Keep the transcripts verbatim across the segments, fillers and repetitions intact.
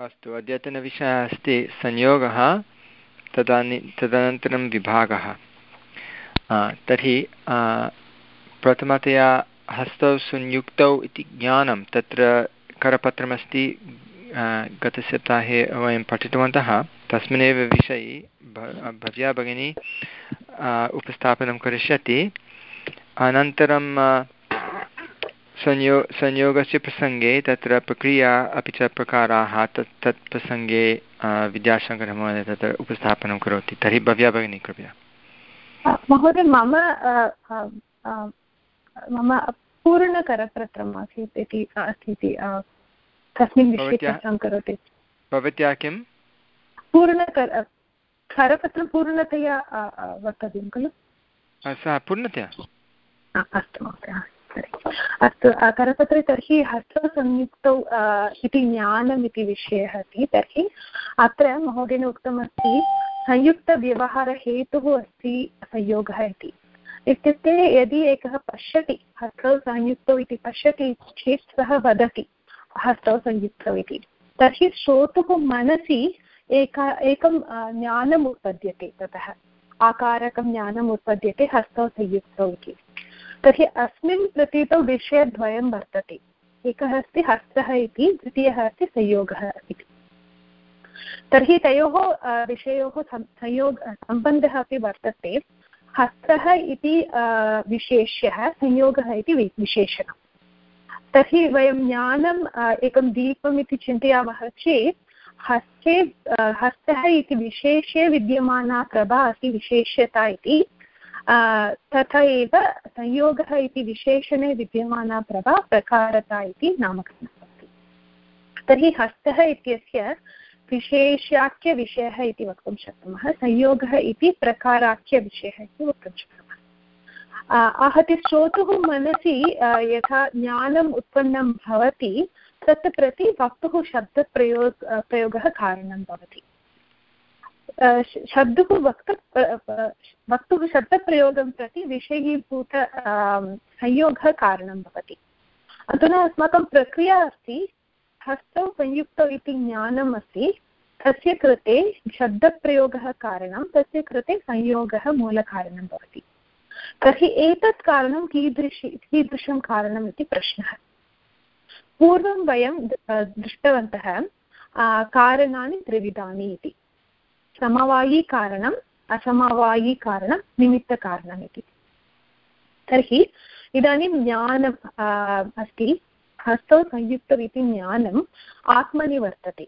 अस्तु, अद्यतनविषयः अस्ति संयोगः, तदानीं तदनन्तरं विभागः। तर्हि प्रथमतया हस्तौ संयुक्तौ इति ज्ञानं, तत्र करपत्रमस्ति, गतसप्ताहे वयं पठितवन्तः। तस्मिन्नेव विषये भव्या भगिनी उपस्थापनं करिष्यति। अनन्तरं संयो संयोगस्य प्रसङ्गे तत्र प्रक्रिया अपि च प्रकाराः तत् तत् प्रसङ्गे विद्याशङ्करमहोदय तत्र उपस्थापनं करोति। तर्हि भव्या भगिनी कृपया। महोदय, मम मम पूर्णकरपत्रम् आसीत् इति अस्ति इति कस्मिन् विषये चर्चां करोति? भवत्या किं पूर्णकर करपत्रं पूर्णतया वक्तव्यं खलु? सः पूर्णतया अस्तु महोदय, अस्तु। करपत्रे तर्हि हस्तसंयुक्तौ इति ज्ञानम् इति विषयः अस्ति। तर्हि अत्र महोदयेन उक्तमस्ति संयुक्तव्यवहारहेतुः अस्ति संयोगः इति। इत्युक्ते यदि एकः पश्यति हस्तौ संयुक्तौ इति पश्यति चेत् सः वदति हस्तौ संयुक्तौ इति, तर्हि श्रोतुः मनसि एका एकं ज्ञानम् उत्पद्यते, ततः आकारकं ज्ञानम् उत्पद्यते हस्तौ संयुक्तौ इति। तर्हि अस्मिन् प्रतीतौ विषयद्वयं वर्तते, एकः अस्ति हस्तः इति, द्वितीयः अस्ति संयोगः इति। तर्हि तयोः विषयोः संयोग सम्बन्धः अपि वर्तते। हस्तः इति विशेष्यः, संयोगः इति विशेषणं। तर्हि वयं ज्ञानम् एकं दीपम् इति चिन्तयामः चेत् हस्ते हस्तः इति विशेष्ये विद्यमाना प्रभा अस्ति, विशेष्यता इति। तथा एव संयोगः इति विशेषणे विद्यमाना प्रभा प्रकारता इति नामकरणम् अस्ति। तर्हि हस्तः इत्यस्य विशेष्याख्यविषयः इति वक्तुं शक्नुमः, संयोगः इति प्रकाराख्यविषयः इति वक्तुं शक्नुमः। आहत्य श्रोतुः मनसि यथा ज्ञानम् उत्पन्नं भवति तत् प्रति वक्तुः शब्दप्रयोग प्रयोगः कारणं भवति। शब्दुः वक्त वक्तुः शब्दप्रयोगं प्रति विषयीभूत संयोगः कारणं भवति। अधुना अस्माकं प्रक्रिया अस्ति, हस्तौ संयुक्तौ इति ज्ञानम् अस्ति, तस्य कृते शब्दप्रयोगः कारणं, तस्य कृते संयोगः मूलकारणं भवति। तर्हि एतत् कारणं कीदृशी कीदृशं कारणम् इति प्रश्नः। पूर्वं वयं दृष्टवन्तः कारणानि त्रिविधानि इति, समवायिकारणम्, असमवायिकारणं, निमित्तकारणम् इति। तर्हि इदानीं ज्ञानम् अस्ति, हस्तौ संयुक्तौ इति ज्ञानम् आत्मनि वर्तते।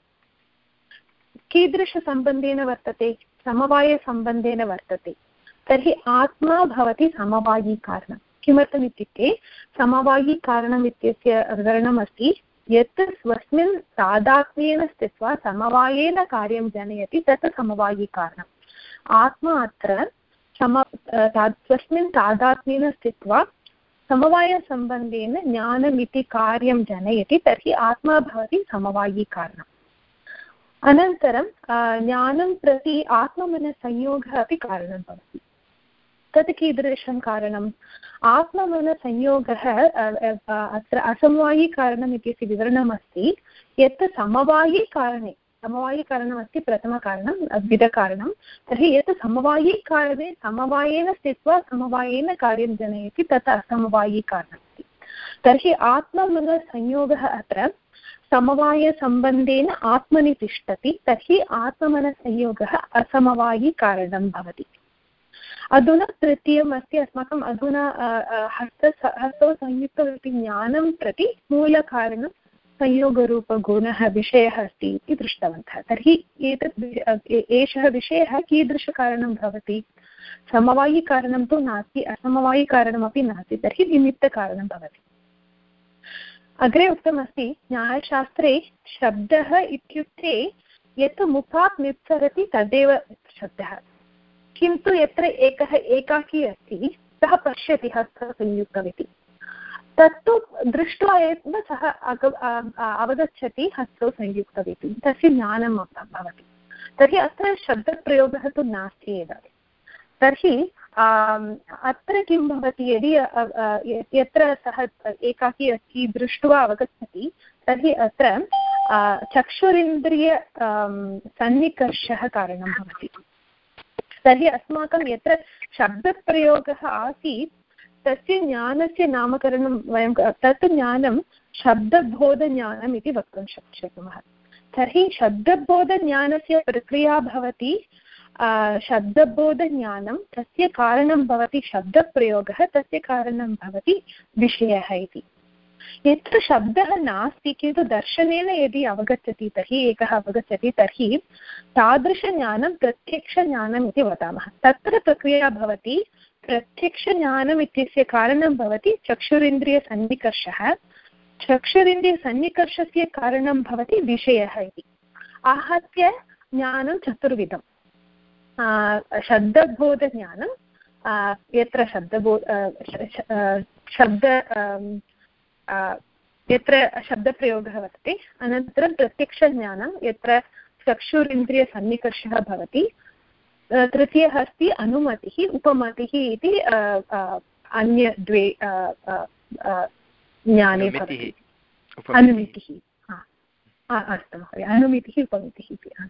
कीदृशसम्बन्धेन वर्तते? समवायसम्बन्धेन वर्तते। तर्हि आत्मा भवति समवायिकारणं। किमर्थम् इत्युक्ते समवायिकारणम् इत्यस्य विवरणमस्ति यत् स्वस्मिन् तादात्म्येन स्थित्वा समवायेन कार्यं जनयति, तत् समवायिकारणम्। आत्मा अत्र सम स्वस्मिन् तादात्म्येन स्थित्वा समवायसम्बन्धेन ज्ञानमिति कार्यं जनयति, तर्हि आत्मा भवति समवायिकारणम्। अनन्तरं ज्ञानं प्रति आत्ममनसंयोगः अपि कारणं भवति। तत् कीदृशं कारणम्? आत्ममनसंयोगः अत्र असमवायिकारणम् इत्यस्य विवरणमस्ति यत् समवायिकारणे, समवायिकारणमस्ति प्रथमकारणं, द्वितीयकारणं। तर्हि यत् समवायिकारणे समवायेन स्थित्वा समवायेन कार्यं जनयति, तत् असमवायिकारणमस्ति। तर्हि आत्ममनसंयोगः अत्र समवायसम्बन्धेन आत्मनि तिष्ठति, तर्हि आत्ममनसंयोगः असमवायिकारणं भवति। अधुना तृतीयम् अस्ति अस्माकम् अधुना हस्त हस्तौ संयुक्तौ इति ज्ञानं प्रति मूलकारणं संयोगरूपगुणः विषयः अस्ति इति दृष्टवन्तः। तर्हि एतत् एषः विषयः कीदृशकारणं भवति? समवायिकारणं तु नास्ति, असमवायिकारणमपि नास्ति, तर्हि निमित्तकारणं भवति। अग्रे उक्तमस्ति न्यायशास्त्रे शब्दः इत्युक्ते यत् मुखात् निस्सरति तदेव शब्दः, किन्तु यत्र एकः एकाकी अस्ति सः पश्यति हस्तसंयुक्तम् इति, तत्तु दृष्ट्वा एव सः अवगच्छति हस्तौ संयुक्तम् इति, तस्य ज्ञानं भवति। तर्हि अत्र शब्दप्रयोगः तु नास्ति एव। तर्हि अत्र किं भवति, यदि यत्र सः एकाकी अस्ति दृष्ट्वा अवगच्छति, तर्हि अत्र चक्षुरिन्द्रिय सन्निकर्षः कारणं भवति। तर्हि अस्माकं यत्र शब्दप्रयोगः आसीत् तस्य ज्ञानस्य नामकरणं वयं तत् ज्ञानं शब्दबोधज्ञानम् इति वक्तुं शक्नुमः। तर्हि शब्दबोधज्ञानस्य प्रक्रिया भवति शब्दबोधज्ञानं, तस्य कारणं भवति शब्दप्रयोगः, तस्य कारणं भवति विषयः इति। यत्र शब्दः नास्ति किन्तु दर्शनेन यदि अवगच्छति तर्हि एकः अवगच्छति तर्हि तादृशज्ञानं प्रत्यक्षज्ञानम् इति वदामः। तत्र प्रक्रिया भवति प्रत्यक्षज्ञानम् इत्यस्य कारणं भवति चक्षुरिन्द्रियसन्निकर्षः, चक्षुरिन्द्रियसन्निकर्षस्य कारणं भवति विषयः इति। आहत्य ज्ञानं चतुर्विधं। शब्दबोधज्ञानं, यत्र शब्दबो शब्द यत्र शब्दप्रयोगः वर्तते, अनन्तरं प्रत्यक्षज्ञानं यत्र चक्षुरिन्द्रियसन्निकर्षः भवति, तृतीयः अस्ति अनुमतिः उपमतिः इति अन्य द्वे ज्ञाने भवति। अनुमितिः, अस्तु महोदय, अनुमितिः उपमितिः इति।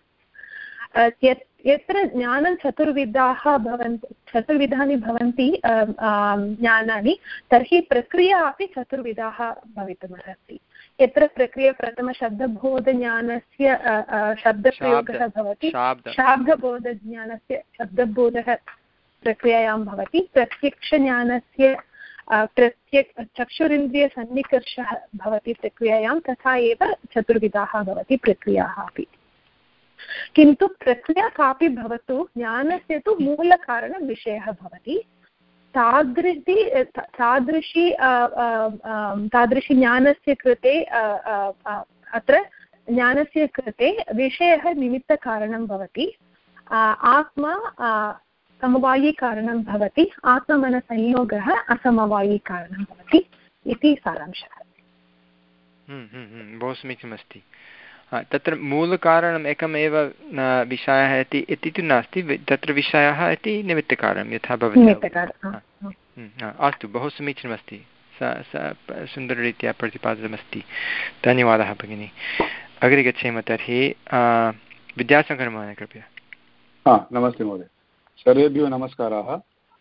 यत्र ज्ञानं चतुर्विधाः भवन्ति चतुर्विधानि भवन्ति ज्ञानानि, तर्हि प्रक्रिया अपि चतुर्विधाः भवितुमर्हति। यत्र प्रक्रिया प्रथमशब्दबोधज्ञानस्य शब्दप्रयोगः भवति, शाब्दबोधज्ञानस्य शब्दबोधः प्रक्रियायां भवति, प्रत्यक्षज्ञानस्य प्रत्यक् चक्षुरिन्द्रियसन्निकर्षः भवति प्रक्रियायां, तथा एव चतुर्विधाः भवति प्रक्रियाः अपि। किन्तु प्रक्रिया कापि भवतु, ज्ञानस्य तु मूलकारणं विषयः भवति। तादृशी तादृशी तादृशी ज्ञानस्य कृते अत्र ज्ञानस्य कृते विषयः निमित्तकारणं भवति, आत्मा समवायिकारणं भवति, आत्ममनसंयोगः असमवायिकारणं भवति इति सारांशः। बहु समीचीनमस्ति। तत्र मूलकारणम् एकमेव विषयः इति इति तु नास्ति, तत्र विषयः इति निमित्तकारणं यथा भवति। अस्तु, बहु समीचीनमस्ति, स स सुन्दररीत्या प्रतिपादितमस्ति। धन्यवादः भगिनी। अग्रे गच्छेम तर्हि। विद्याशङ्कर महोदय, कृपया। हा, नमस्ते महोदय, सर्वेभ्यो नमस्काराः।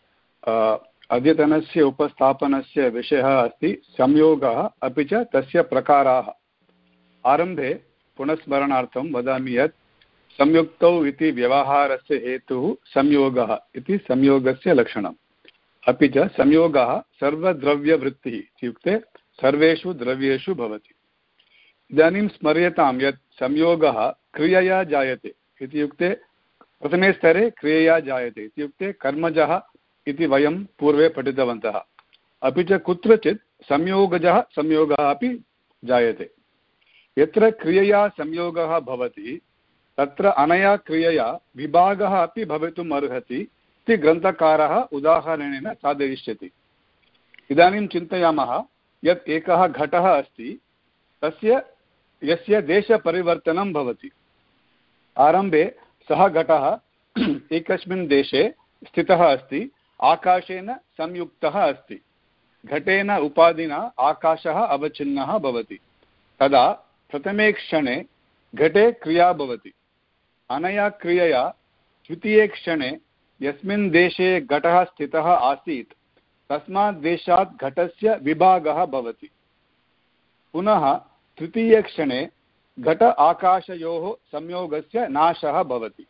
अद्यतनस्य उपस्थापनस्य विषयः अस्ति संयोगः अपि च तस्य प्रकाराः। आरम्भे पुनस्मरणार्थं वदामि यत् संयुक्तौ इति व्यवहारस्य हेतुः संयोगः इति संयोगस्य लक्षणम्। अपि च संयोगः सर्वद्रव्यवृत्तिः इत्युक्ते सर्वेषु द्रव्येषु भवति। इदानीं स्मर्यतां यत् संयोगः क्रियया जायते इत्युक्ते प्रथमे स्तरे क्रियया जायते इत्युक्ते कर्मजः इति वयं पूर्वे पठितवन्तः। अपि च कुत्रचित् संयोगजः संयोगः अपि जायते। यत्र क्रियया संयोगः भवति तत्र अनया क्रियया विभागः अपि भवितुम् अर्हति इति ग्रन्थकारः उदाहरणेन साधयिष्यति। इदानीं चिन्तयामः यत् एकः घटः अस्ति, तस्य यस्य देशपरिवर्तनं भवति। आरम्भे सः घटः एकस्मिन् देशे स्थितः अस्ति, आकाशेन संयुक्तः अस्ति। घटेन उपाधिना आकाशः अवच्छिन्नः भवति। तदा प्रथमे क्षणे घटे क्रिया भवति। अनया क्रियया द्वितीये क्षणे यस्मिन् देशे घटः स्थितः आसीत् तस्मात् देशात् घटस्य विभागः भवति। पुनः तृतीयक्षणे घट आकाशयोः संयोगस्य नाशः भवति।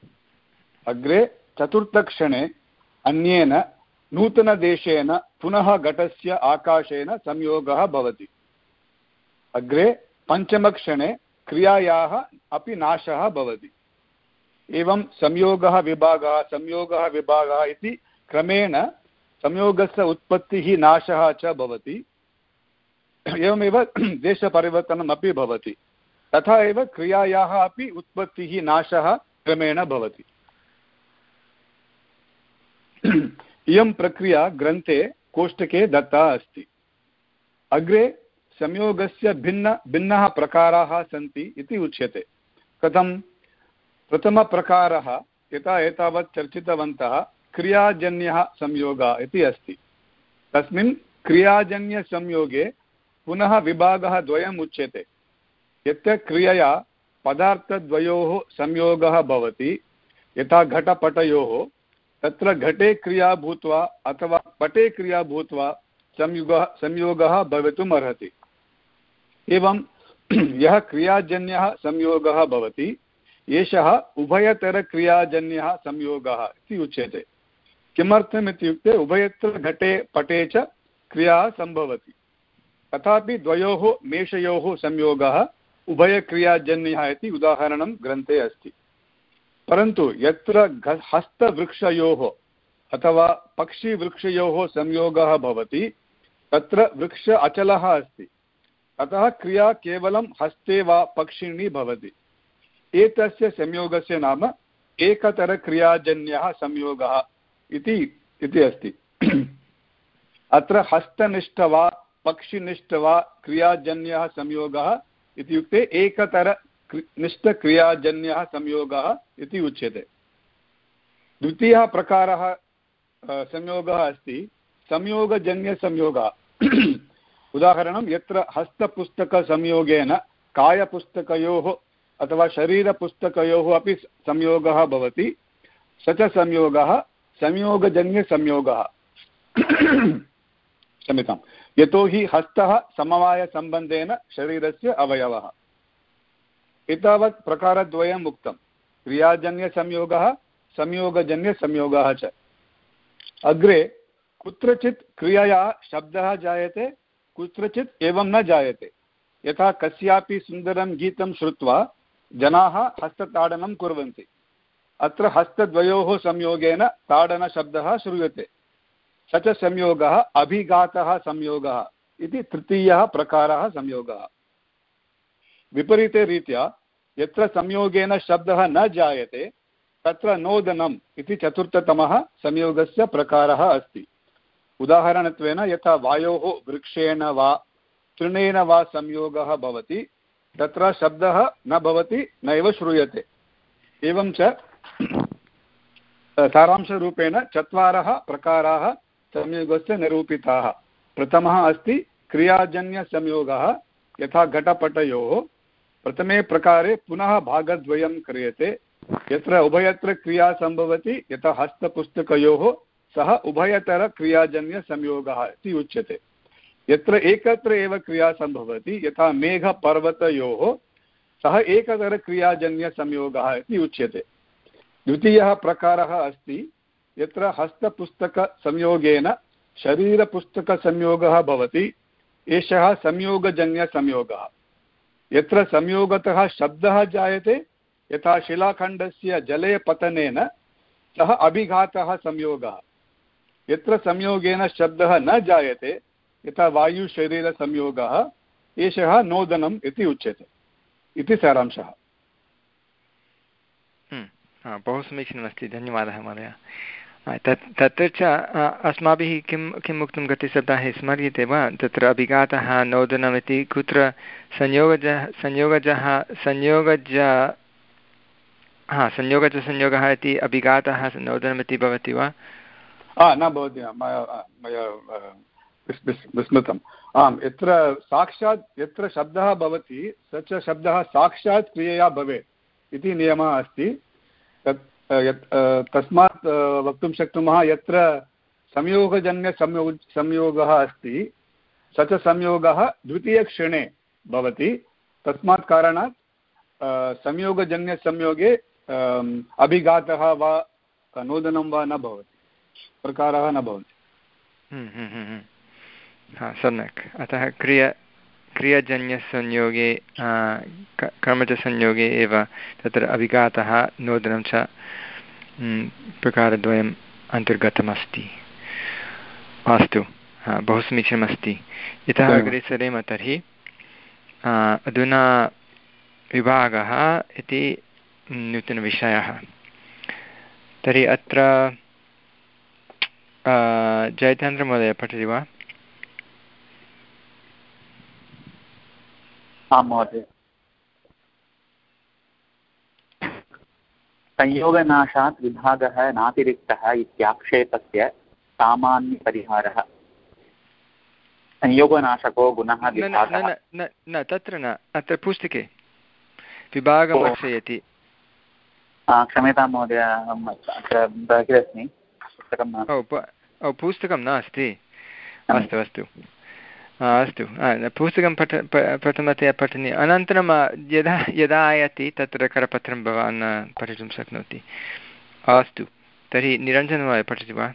अग्रे चतुर्थक्षणे अन्येन नूतनदेशेन पुनः घटस्य आकाशेन संयोगः भवति। अग्रे पञ्चमक्षणे क्रियायाः अपि नाशः भवति। एवं संयोगः विभागः संयोगः विभागः इति क्रमेण संयोगस्य उत्पत्तिः नाशः च भवति। एवमेव देशपरिवर्तनम् अपि भवति। तथा एव क्रियायाः अपि उत्पत्तिः नाशः क्रमेण भवति। इयं प्रक्रिया ग्रन्थे कोष्टके दत्ता अस्ति। अग्रे संयोगस्य भिन्न भिन्नः प्रकाराः सन्ति इति उच्यते। कथं? प्रथमप्रकारः यथा एतावत् चर्चितवन्तः क्रियाजन्यः संयोगः इति अस्ति। तस्मिन् क्रियाजन्यसंयोगे पुनः विभागः द्वयम् उच्यते। यत्र क्रियया पदार्थद्वयोः संयोगः भवति यथा घटपटयोः, तत्र घटे क्रिया भूत्वा अथवा पटे क्रिया भूत्वा संयोगः संयोगः भवितुम् अर्हति। एवं यः क्रियाजन्यः संयोगः भवति एषः उभयतरक्रियाजन्यः संयोगः इति उच्यते। किमर्थम् इत्युक्ते उभयत्र घटे पटे च क्रिया सम्भवति, तथापि द्वयोः मेषयोः संयोगः उभयक्रियाजन्यः इति उदाहरणं ग्रन्थे अस्ति। परन्तु यत्र हस्तवृक्षयोः अथवा पक्षिवृक्षयोः संयोगः भवति तत्र वृक्ष अचलः अस्ति, अतः क्रिया केवलं हस्ते वा पक्षिणी भवति। एतस्य संयोगस्य नाम एकतरक्रियाजन्यः संयोगः इति इति अस्ति। अत्र हस्तनिष्ठ वा पक्षिनिष्ठ वा क्रियाजन्यः संयोगः इत्युक्ते एकतर निष्ठक्रियाजन्यः संयोगः इति उच्यते। द्वितीयः प्रकारः संयोगः अस्ति संयोगजन्यसंयोगः। उदाहरणं यत्र हस्तपुस्तकसंयोगेन कायपुस्तकयोः अथवा शरीरपुस्तकयोः अपि संयोगः भवति, स च संयोगः संयोगजन्यसंयोगः। क्षम्यतां, यतोहि हस्तः समवायसम्बन्धेन शरीरस्य अवयवः। एतावत् प्रकारद्वयम् उक्तं, क्रियाजन्यसंयोगः संयोगजन्यसंयोगः च। अग्रे कुत्रचित् क्रियया शब्दः जायते, कुत्रचित् एवं न जायते। यथा कस्यापि सुन्दरं गीतं श्रुत्वा जनाः हस्तताडनं कुर्वन्ति, अत्र हस्तद्वयोः संयोगेन ताडनशब्दः श्रूयते, स च संयोगः अभिघातः संयोगः इति तृतीयः प्रकारः संयोगः। विपरीते रीत्या यत्र संयोगेन शब्दः न जायते तत्र नोदनम् इति चतुर्थतमः संयोगस्य प्रकारः अस्ति। उदाहरणत्वेन यथा वायोः वृक्षेण वा तृणेन वा संयोगः भवति तत्र शब्दः न भवति, नैव श्रूयते। एवं च सारांशरूपेण चत्वारः प्रकाराः संयोगस्य निरूपिताः। प्रथमः अस्ति क्रियाजन्यसंयोगः यथा घटपटयोः। प्रथमे प्रकारे पुनः भागद्वयं क्रियते, यत्र उभयत्र क्रिया सम्भवति यथा हस्तपुस्तकयोः, सः उभयतरक्रियाजन्यसंयोगः इति उच्यते। यत्र एकत्र एव क्रिया सम्भवति यथा मेघपर्वतयोः, सः एकतरक्रियाजन्यसंयोगः इति उच्यते। द्वितीयः प्रकारः अस्ति यत्र हस्तपुस्तकसंयोगेन शरीरपुस्तकसंयोगः भवति, एषः संयोगजन्यसंयोगः। यत्र संयोगतः शब्दः जायते यथा शिलाखण्डस्य जले पतनेन, सः अभिघातः संयोगः। यत्र संयोगेन शब्दः न जायते यथा वायुशरीरसंयोगः, एषः नोदनम् इति उच्यते इति सारांशः। बहु समीचीनमस्ति, धन्यवादः महोदय। तत् तत्र च अस्माभिः किं किम् उक्तं गतसप्ताहे स्मर्यते वा? तत्र अभिघातः नोदनमिति कुत्र संयोगजः संयोगजः संयोगज हा संयोगजसंयोगः इति अभिघातः नोदनमिति भवति वा? न भवति, मया विस्मृतम्। आम्, यत्र साक्षात् यत्र शब्दः भवति स च शब्दः साक्षात् क्रियया भवेत् इति नियमः अस्ति। तत् तस्मात् वक्तुं शक्नुमः यत्र संयोगजन्यसंयो संयोगः अस्ति स च संयोगः द्वितीयक्षणे भवति। तस्मात् कारणात् संयोगजन्यसंयोगे अभिघातः वा नोदनं वा न भवति, प्रकारः न भवति। हा, सम्यक्। अतः क्रिया क्रियाजन्यसंयोगे कर्मजसंयोगे एव तत्र अभिघातः नोदनं च प्रकारद्वयम् अन्तर्गतमस्ति। अस्तु, बहु समीचीनमस्ति। यतः अग्रे सरेम तर्हि अधुना विभागः इति नूतनविषयः। तर्हि अत्र जयचन्द्रमहोदय पठति वा? आं महोदय। संयोगनाशात् विभागः नातिरिक्तः इत्याक्षेपस्य सामान्यपरिहारः। संयोगनाशको गुणः न न न तत्र न अत्र पुस्तके विभागं लक्षयति। क्षम्यतां महोदय, अत्र बहिरस्मि, पुस्तकं नास्ति। ओ पुस्तकं नास्ति, अस्तु अस्तु अस्तु पुस्तकं पठ प्रथमतया पठनीय, अनन्तरं यदा यदा आयाति तत्र करपत्रं भवान् पठितुं शक्नोति। अस्तु, तर्हि निरञ्जनमहोदय पठति वा?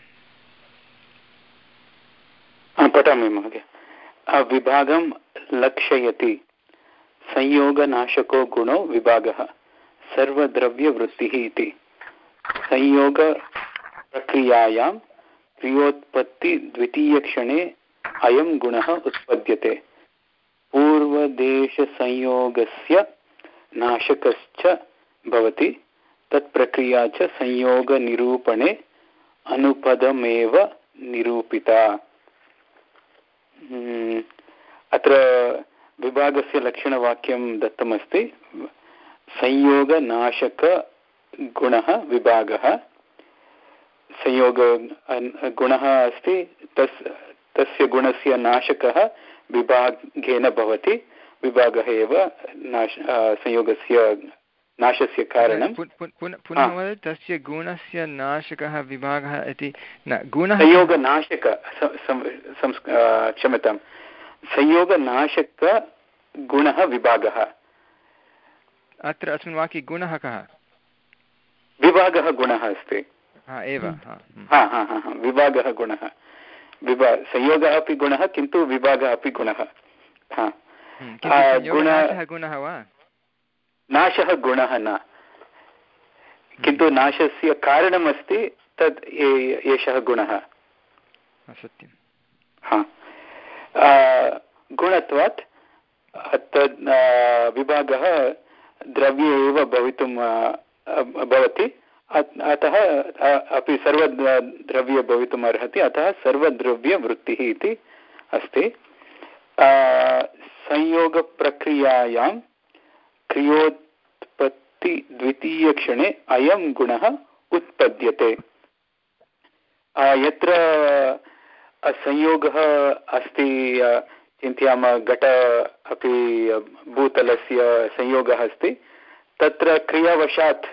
पठामि महोदय। विभागं लक्षयति, संयोगनाशको गुणो विभागः, सर्वद्रव्यवृत्तिः इति। संयोगप्रक्रियायां क्रियोत्पत्तिद्वितीयक्षणे अयं गुणः उत्पद्यते। पूर्वदेशसंयोगस्य नाशकश्च भवति, तत्प्रक्रिया च संयोगनिरूपणे अनुपदमेव निरूपिता। अत्र विभागस्य लक्षणवाक्यं दत्तमस्ति। संयोगनाशकगुणः विभागः, संयोग गुणः अस्ति, तस् तस्य गुणस्य नाशकः विभागेन भवति, विभागः एव नाश संयोगस्य नाशस्य कारणं। पुनः वद, तस्य गुणस्य नाशकः विभागः इति न गुणः संयोगनाशक क्षम्यतां संयोगनाशकगुणः विभागः। अत्र अस्मिन् वाक्ये गुणः कः? विभागः गुणः अस्ति एव। हा हा हा विभागः गुणः, विभा संयोगः अपि गुणः, किन्तु विभागः अपि गुणः। गुणः वा? नाशः गुणः न, किन्तु नाशस्य कारणमस्ति, तद् एषः गुणः। सत्यं। हा गुणत्वात् तद् विभागः द्रव्ये एव भवितुं भवति, अतः अपि सर्वद्रव्ये भवितुम् अर्हति, अतः सर्वद्रव्यवृत्तिः इति अस्ति। संयोगप्रक्रियायां क्रियोत्पत्तिद्वितीयक्षणे अयं गुणः उत्पद्यते। यत्र संयोगः अस्ति, चिन्तयामः घट अपि भूतलस्य संयोगः अस्ति, तत्र क्रियावशात्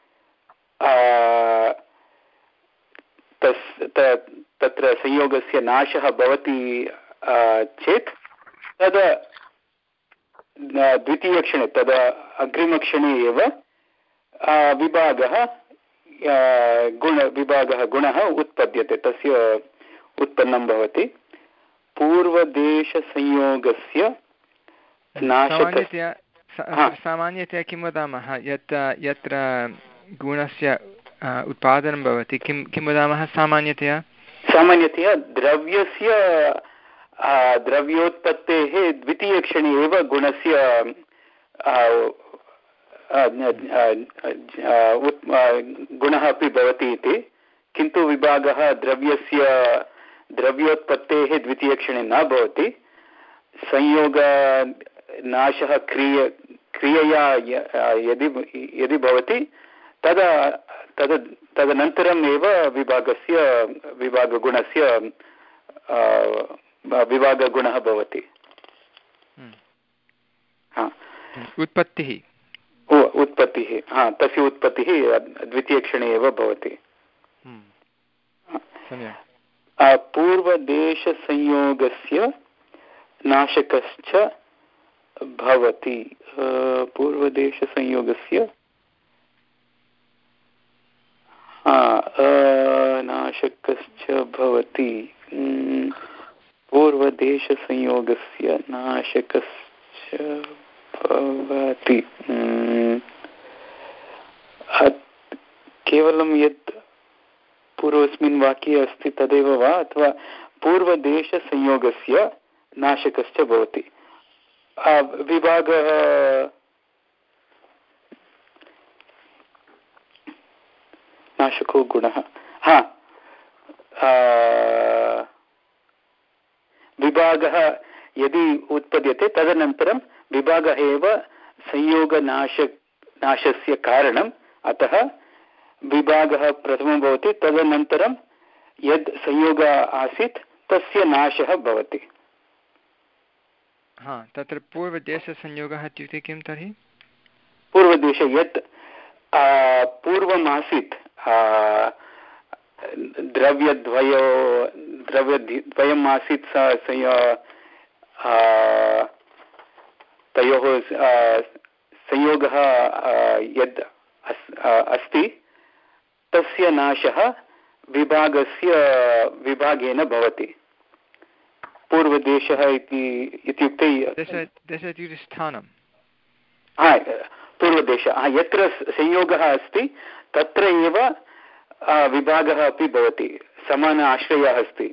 तस् तत्र संयोगस्य नाशः भवति चेत् तद् द्वितीयक्षणे, तद् अग्रिमक्षणे एव विभागः गुण विभागः गुणः उत्पद्यते, तस्य उत्पन्नं भवति। पूर्वदेशसंयोगस्य नाशकस्य सामान्यतया किं वदामः, यत् यत्र गुणस्य उत्पादनं भवति, किं किं वदामः सामान्यतया? सामान्यतया द्रव्यस्य द्रव्योत्पत्तेः द्वितीयक्षणे एव गुणस्य गुणः अपि भवति इति, किन्तु विभागः द्रव्यस्य द्रव्योत्पत्तेः द्वितीयक्षणे न भवति। संयोगनाशः क्रिय क्रियया यदि यदि भवति तदा तद् तदनन्तरम् एव विभागस्य विभागगुणस्य विभागगुणः भवति। उत्पत्तिः उत्पत्तिः हा तस्य उत्पत्तिः द्वितीयक्षणे एव भवति। पूर्वदेशसंयोगस्य नाशकश्च भवति। पूर्वदेशसंयोगस्य नाशकश्च भवति। पूर्वदेशसंयोगस्य नाशकश्च भवति। केवलं यत् पूर्वस्मिन् वाक्ये अस्ति तदेव वा, अथवा पूर्वदेशसंयोगस्य नाशकश्च भवति? विभागः नाशको गुणः, हा विभागः यदि उत्पद्यते तदनन्तरं विभागः एव संयोगनाश नाशस्य कारणम्, अतः विभागः प्रथमं भवति, तदनन्तरं यद् संयोगः आसीत् तस्य नाशः भवति। हा तत्र पूर्वदेशसंयोगः इत्युक्ते किं तर्हि पूर्वदेशे यत् पूर्वमासीत् द्रव्यद्वयो द्रव्यद्वयम् आसीत् तयोः संयोगः यद् अस्ति तस्य नाशः विभागस्य विभागेन भवति पूर्वदेशः इति इत्युक्ते देश इत्युक्ते स्थानं हा पूर्वदेशः यत्र संयोगः अस्ति तत्र एव विभागः अपि भवति समान आश्रयः अस्ति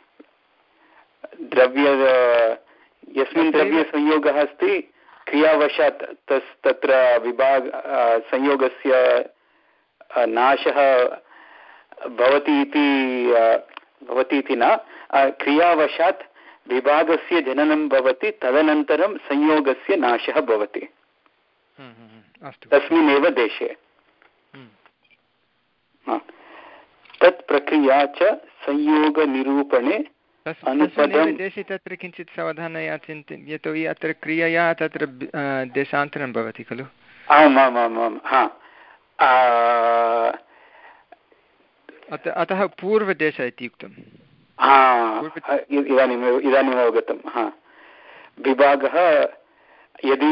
द्रव्य यस्मिन् द्रव्यसंयोगः अस्ति क्रियावशात् तस् तत्र विभाग संयोगस्य नाशः भवति इति भवति इति न क्रियावशात् विभागस्य जननं भवति तदनन्तरं संयोगस्य नाशः भवति तस्मिन्नेव देशे तत् प्रक्रिया च संयोगनिरूपणे देशे तत्र किञ्चित् सावधानतया चिन्तनीयं यतोहि अत्र क्रियया तत्र देशान्तरं भवति खलु आम् आम् आम् आम् हा अतः पूर्वदेश इति उक्तम् इदानीम् इदानीम् अवगतं हा विभागः यदि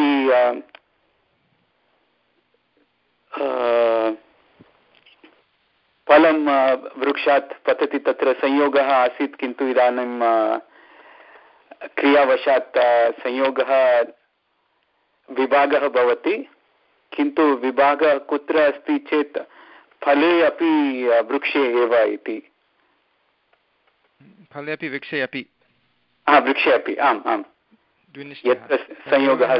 फलं वृक्षात् पतति तत्र संयोगः आसीत् किन्तु इदानीं क्रियावशात् संयोगः विभागः भवति किन्तु विभागः कुत्र अस्ति चेत् फले अपि वृक्षे एव इति फले अपि वृक्षे अपि हा वृक्षे अपि आम् आम् यत्र संयोगः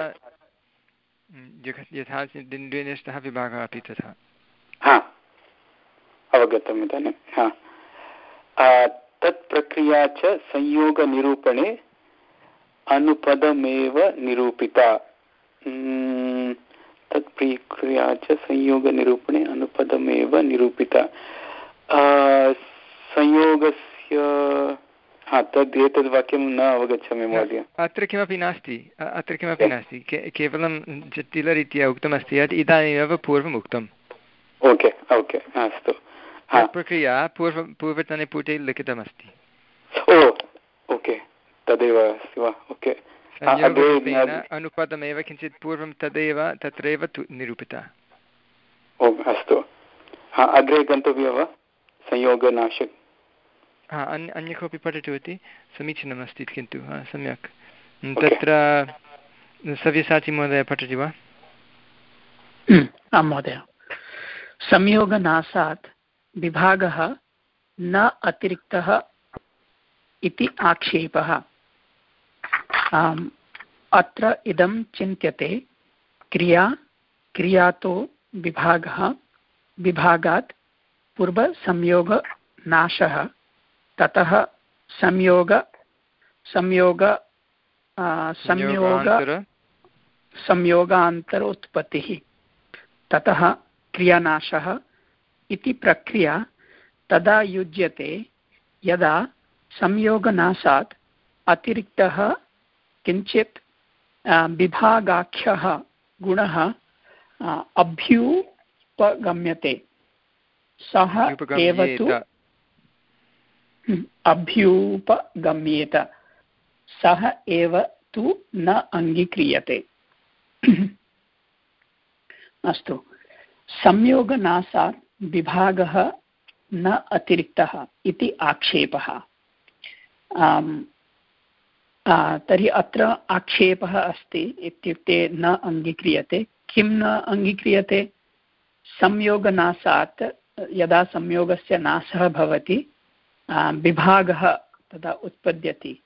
यथा द्विनिष्ठः विभागः अपि तथा हा अवगतम् इदानीं हा तत् प्रक्रिया च संयोगनिरूपणे अनुपदमेव निरूपिता तत् प्रक्रिया च संयोगनिरूपणे अनुपदमेव निरूपिता संयोगस्य हा तद् एतद् वाक्यं न अवगच्छामि महोदय अत्र किमपि नास्ति अत्र किमपि नास्ति केवलं तिलरीत्या उक्तमस्ति यत् इदानीमेव पूर्वम् उक्तम् ओके ओके अस्तु प्रक्रिया पूर्व पूर्वतने पुटे लिखितमस्ति ओ ओके तदेव अस्ति वा ओके अनुपदमेव किञ्चित् पूर्वं तदेव तत्रैव निरूपिता ओ अस्तु हा अग्रे गन्तव्यं वा संयोगनाश हा अन्य अन्य कोऽपि पठतु इति समीचीनमस्ति किन्तु हा सम्यक् तत्र सव्यसाची महोदय पठति वा आं महोदय संयोगनाशात् विभागः न अतिरिक्तः इति आक्षेपः अत्र इदं चिन्त्यते क्रिया क्रियातो विभागः विभागात् पूर्वसंयोगनाशः ततः संयोग संयोग संयोग संयोगान्तरोत्पत्तिः ततः क्रियानाशः इति प्रक्रिया तदा युज्यते यदा संयोगनाशात् अतिरिक्तः किञ्चित् विभागाख्यः गुणः अभ्युपगम्यते सः एव तु अभ्युपगम्येत सः एव तु न अङ्गीक्रियते अस्तु संयोगनाशात् विभागः न अतिरिक्तः इति आक्षेपः तर्हि अत्र आक्षेपः अस्ति इत्युक्ते न अङ्गीक्रियते किं न अङ्गीक्रियते संयोगनाशात् यदा संयोगस्य नाशः भवति विभागः तदा उत्पद्यति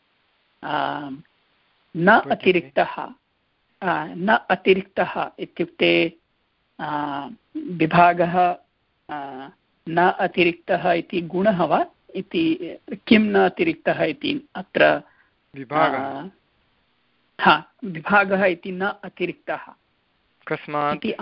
न अतिरिक्तः न अतिरिक्तः इत्युक्ते विभागः न अतिरिक्तः इति गुणः वा इति किं न अतिरिक्तः इति अत्र विभागः हा विभागः इति न अतिरिक्तः कस्मात् इति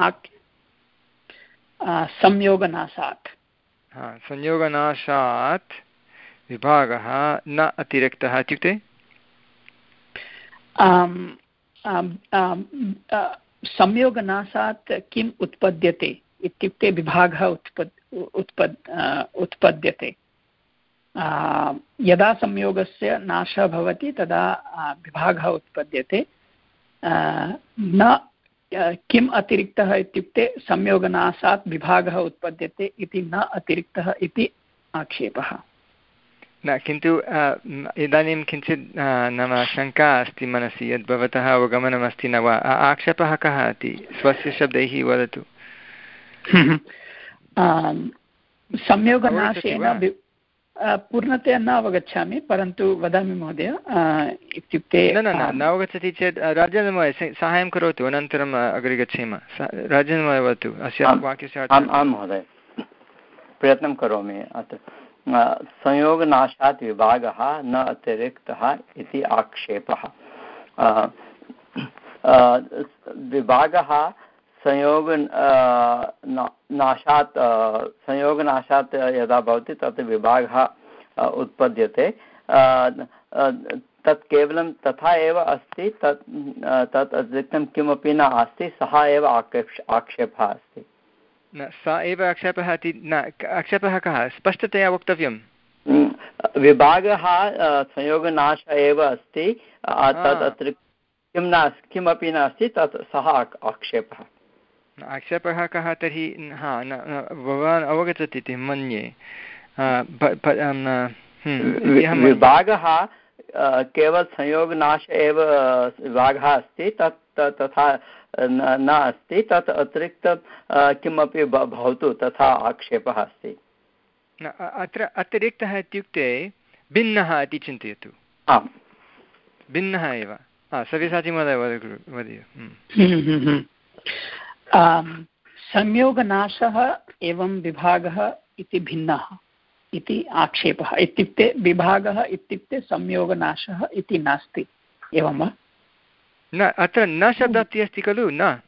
संयोगनाशात् संयोगनाशात् विभागः न अतिरिक्तः इत्युक्ते संयोगनाशात् किम् उत्पद्यते इत्युक्ते विभागः उत्पद् उत्पद् उत्पद्यते। यदा संयोगस्य नाशः भवति तदा विभागः उत्पद्यते। न किम् अतिरिक्तः इत्युक्ते संयोगनाशात् विभागः उत्पद्यते इति न अतिरिक्तः इति आक्षेपः। न किन्तु इदानीं किञ्चित् नाम शङ्का अस्ति मनसि यद् भवतः अवगमनमस्ति न वा। आक्षेपः कः इति स्वस्य शब्दैः वदतु। संयोगनाशेन पूर्णतया न अवगच्छामि, परन्तु वदामि महोदय। इत्युक्ते न न न अवगच्छति चेत् राजेन्द्रमहोदय साहाय्यं करोतु, अनन्तरम् अग्रे गच्छेम। राजेन्द्रमहोदय वदतु अस्य वाक्यस्य। आं महोदय, प्रयत्नं करोमि। अत्र संयोगनाशात् विभागः न अतिरिक्तः इति आक्षेपः। विभागः संयोग नाशात् संयोगनाशात् यदा भवति तत् विभागः उत्पद्यते। तत् केवलं तथा एव अस्ति, तत् तत् अतिरिक्तं किमपि न अस्ति, सः एव आक्षेप आक्षेपः अस्ति। न स एव आक्षेपः इति न, आक्षेपः कः स्पष्टतया वक्तव्यं। विभागः संयोगनाशः एव अस्ति, तत् अतिरिक्तं किं नास्ति, किमपि नास्ति, तत् सः आक्षेपः। आक्षेपः कः तर्हि? हा न भवान् अवगच्छति इति मन्ये। विभागः केवल संयोगनाश एव विभागः अस्ति, तत् तथा न अस्ति, तत् अतिरिक्त किमपि भवतु तथा आक्षेपः अस्ति। अत्र अतिरिक्तः इत्युक्ते भिन्नः इति चिन्तयतु। आम्, भिन्नः एव। सव्यसाची महोदय वदतु। संयोगनाशः एवं विभागः इति भिन्नः इति आक्षेपः। इत्युक्ते विभागः इत्युक्ते संयोगनाशः इति नास्ति, एवं वा? न, अत्र न शब्दार्थी अस्ति खलु। न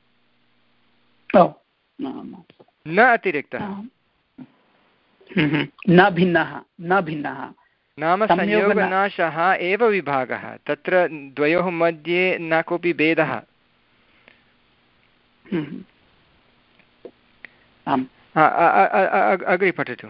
न अतिरिक्तः, न भिन्नः, न भिन्नः नाम संयोगनाशः एव विभागः। तत्र द्वयोः मध्ये न कोऽपि भेदः। अग्रे पठतु।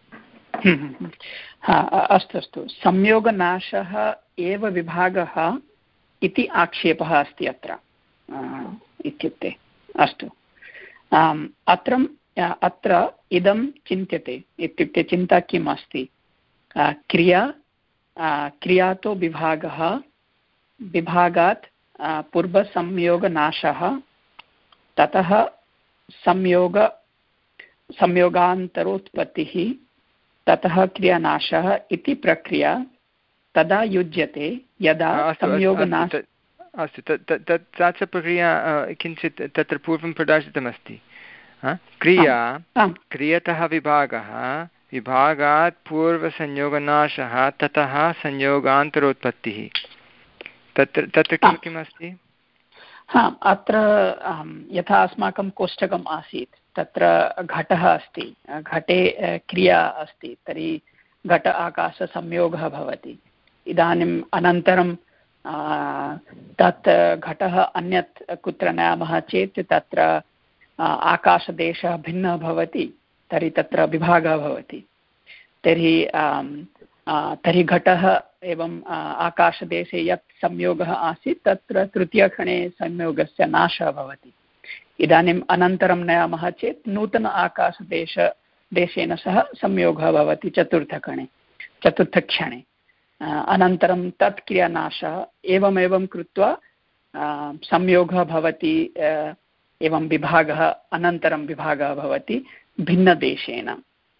अस्तु अस्तु, संयोगनाशः एव विभागः इति आक्षेपः अस्ति अत्र। इत्युक्ते अस्तु, अत्र अत्र इदं चिन्त्यते। इत्युक्ते चिन्ता किम् अस्ति? क्रिया क्रियातो विभागः, विभागात् पूर्वसंयोगनाशः, ततः संयोग संयोगान्तरोत्पत्तिः, ततः क्रियानाशः इति प्रक्रिया तदा युज्यते यदा संयोगनाश। अस्तु, सा च प्रक्रिया किञ्चित् तत्र पूर्वं प्रदर्शितमस्ति। क्रिया क्रियतः विभागः, विभागात् पूर्वसंयोगनाशः, ततः संयोगान्तरोत्पत्तिः। तत्र तत्र किं किम् अस्ति? हा, अत्र यथा अस्माकं कोष्टकम् आसीत्, तत्र घटः अस्ति, घटे क्रिया अस्ति, तर्हि घट आकाशसंयोगः भवति। इदानीम् अनन्तरं तत् घटः अन्यत् कुत्र नयामः चेत् तत्र आकाशदेशः भिन्नः भवति, तर्हि तत्र विभागः भवति। तर्हि तर्हि घटः एवं आकाशदेशे यत् संयोगः आसीत् तत्र तृतीयक्षणे संयोगस्य नाशः भवति। इदानीम् अनन्तरं नयामः चेत् नूतन आकाशदेश देशेन सह संयोगः भवति चतुर्थक्षणे चतुर्थक्षणे अनन्तरं तत् क्रियानाशः एवमेवं कृत्वा संयोगः भवति, एवं विभागः अनन्तरं विभागः भवति भिन्नदेशेन।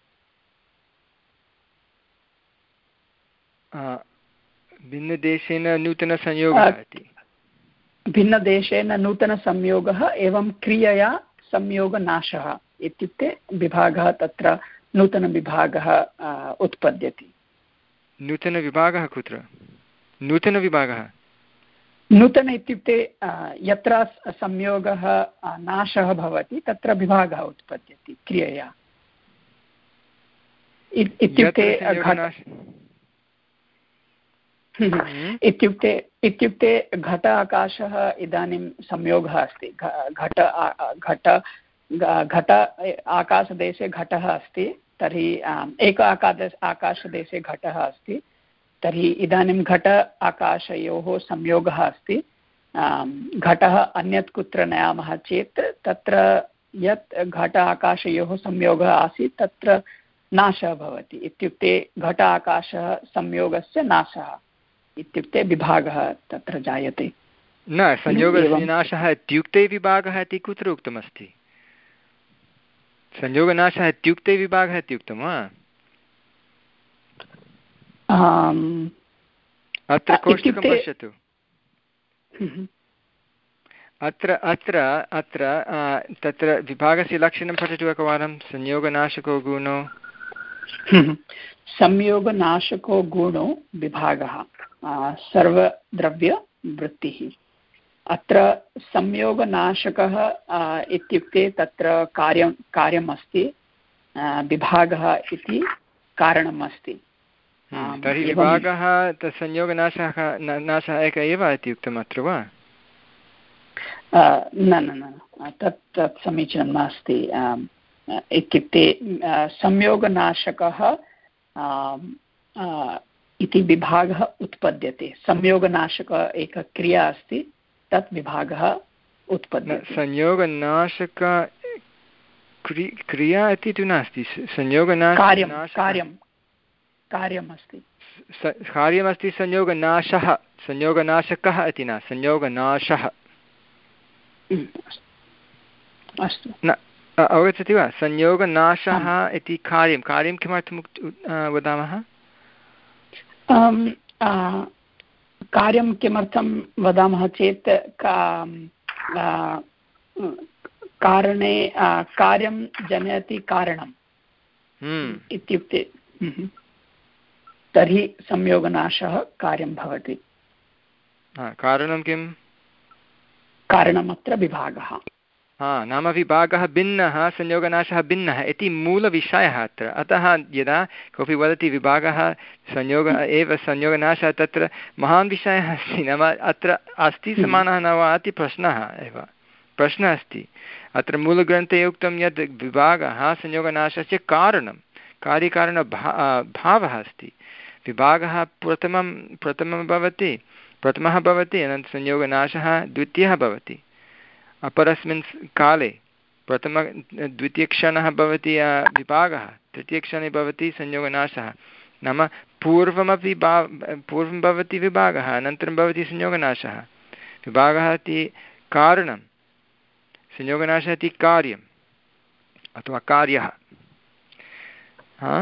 भिन्नदेशेन नूतनसंयोगः इति। भिन्नदेशेन नूतनसंयोगः एवं क्रियया संयोगनाशः, इत्युक्ते विभागः, तत्र नूतनविभागः उत्पद्यते। नूतनविभागः कुत्र? नूतनविभागः नूतन इत्युक्ते यत्र संयोगः नाशः भवति तत्र विभागः उत्पद्यते क्रियया। इत्युक्ते इत्युक्ते इत्युक्ते घट आकाशः इदानीं संयोगः अस्ति। घट घट घट आकाशदेशे घटः अस्ति, तर्हि एक आकाश आकाशदेशे घटः अस्ति, तर्हि इदानीं घट आकाशयोः संयोगः अस्ति। घटः अन्यत् कुत्र नयामः चेत् तत्र यत् घट आकाशयोः संयोगः आसीत् तत्र नाशः भवति। इत्युक्ते घट आकाशः संयोगस्य नाशः, इत्युक्ते विभागः तत्र जायते। न, संयोगस्य नाशः इत्युक्ते विभागः इति कुत्र उक्तमस्ति? संयोगनाशः इत्युक्ते विभागः इत्युक्तं वा? अत्र कोष्ठकं पश्यतु। अत्र अत्र अत्र तत्र विभागस्य लक्षणं पठतु एकवारं। संयोगनाशको गुणो संयोगनाशको गुणो विभागः सर्वद्रव्यवृत्तिः। अत्र संयोगनाशकः इत्युक्ते तत्र कार्यं कार्यम् अस्ति, विभागः इति कारणम् अस्ति। तर्हि विभागः संयोगनाशः नाशः एकः एव इति उक्तम् अत्र वा? न न न तत् तत् समीचीनं नास्ति। इत्युक्ते संयोगनाशकः इति विभागः उत्पद्यते। संयोगनाशक एका क्रिया अस्ति, तत् विभागः उत्पद्यते। संयोगनाशक क्रिया इति तु नास्ति। संयोगनाश कार्यं कार्यं कार्यमस्ति कार्यमस्ति संयोगनाशः, संयोगनाशकः इति न, संयोगनाशः। अस्तु, न अवगच्छति वा? संयोगनाशः इति कार्यं कार्यं किमर्थं वदामः? कार्यं किमर्थं वदामः चेत् कारणे कार्यं जनयति कारणम् इत्युक्ते तर्हि संयोगनाशः कार्यं भवति। कारणं किं? कारणमत्र विभागः। हा, नाम विभागः भिन्नः, संयोगनाशः भिन्नः इति मूलविषयः अत्र। अतः यदा कोऽपि वदति विभागः संयोगः एव संयोगनाशः, तत्र महान् विषयः अस्ति। नाम अत्र अस्ति समानः न वा इति प्रश्नः एव प्रश्नः अस्ति। अत्र मूलग्रन्थे उक्तं यत् विभागः संयोगनाशस्य कारणं, कार्यकारणभा भावः अस्ति। विभागः प्रथमं प्रथमं भवति प्रथमः भवति अनन्तरं संयोगनाशः द्वितीयः भवति। अपरस्मिन् काले प्रथम द्वितीयक्षणः भवति विभागः, तृतीयक्षणे भवति संयोगनाशः। नाम पूर्वमपि भा पूर्वं भवति विभागः, अनन्तरं भवति संयोगनाशः। विभागः इति कारणं, संयोगनाशः इति कार्यम् अथवा कार्यः। हा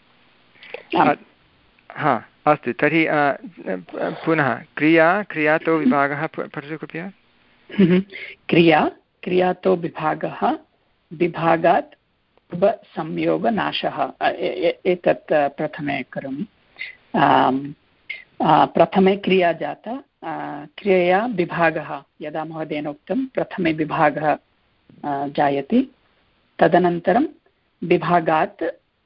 हा अस्तु, तर्हि पुनः क्रिया क्रियातो विभागः पठतु कृपया। क्रिया क्रियातो विभागः विभागात् संयोगनाशः। एतत् प्रथमे करोमि। प्रथमे क्रिया जाता, क्रियया विभागः, यदा महोदयेन उक्तं प्रथमे विभागः जायते, तदनन्तरं विभागात्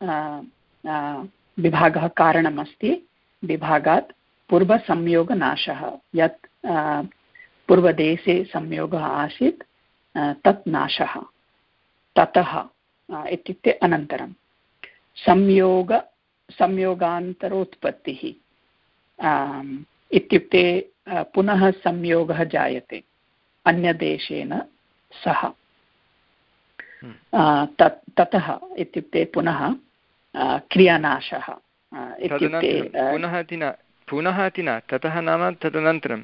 विभागः कारणमस्ति, विभागात् पूर्वसंयोगनाशः, यत् पूर्वदेशे संयोगः आसीत् तत् नाशः। ततः इत्युक्ते अनन्तरं संयोग संयोगान्तरोत्पत्तिः इत्युक्ते पुनः संयोगः जायते अन्यदेशेन सह। तत् ततः इत्युक्ते पुनः क्रियानाशः इत्युक्ते पुनः इति न पुनः इति न ततः नाम तदनन्तरं।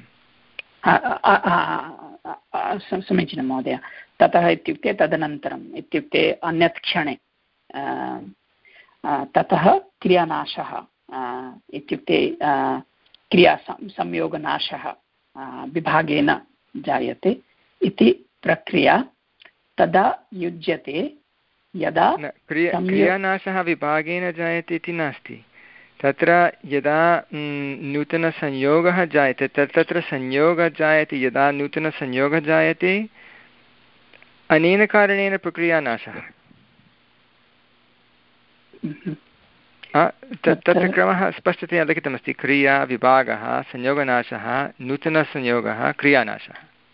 समीचीनं महोदय। ततः इत्युक्ते तदनन्तरम् इत्युक्ते अन्यत् क्षणे। ततः क्रियानाशः इत्युक्ते क्रिया संयोगनाशः विभागेन जायते इति प्रक्रिया। तदा युज्यते यदा क्रियानाशः विभागेन जायते इति नास्ति। तत्र यदा नूतनसंयोगः जायते तत् तत्र संयोगः जायते। यदा नूतनसंयोगः जायते अनेन कारणेन प्रक्रियानाशः। तत्र क्रमः स्पष्टतया लिखितमस्ति क्रिया विभागः संयोगनाशः नूतनसंयोगः क्रियानाशः।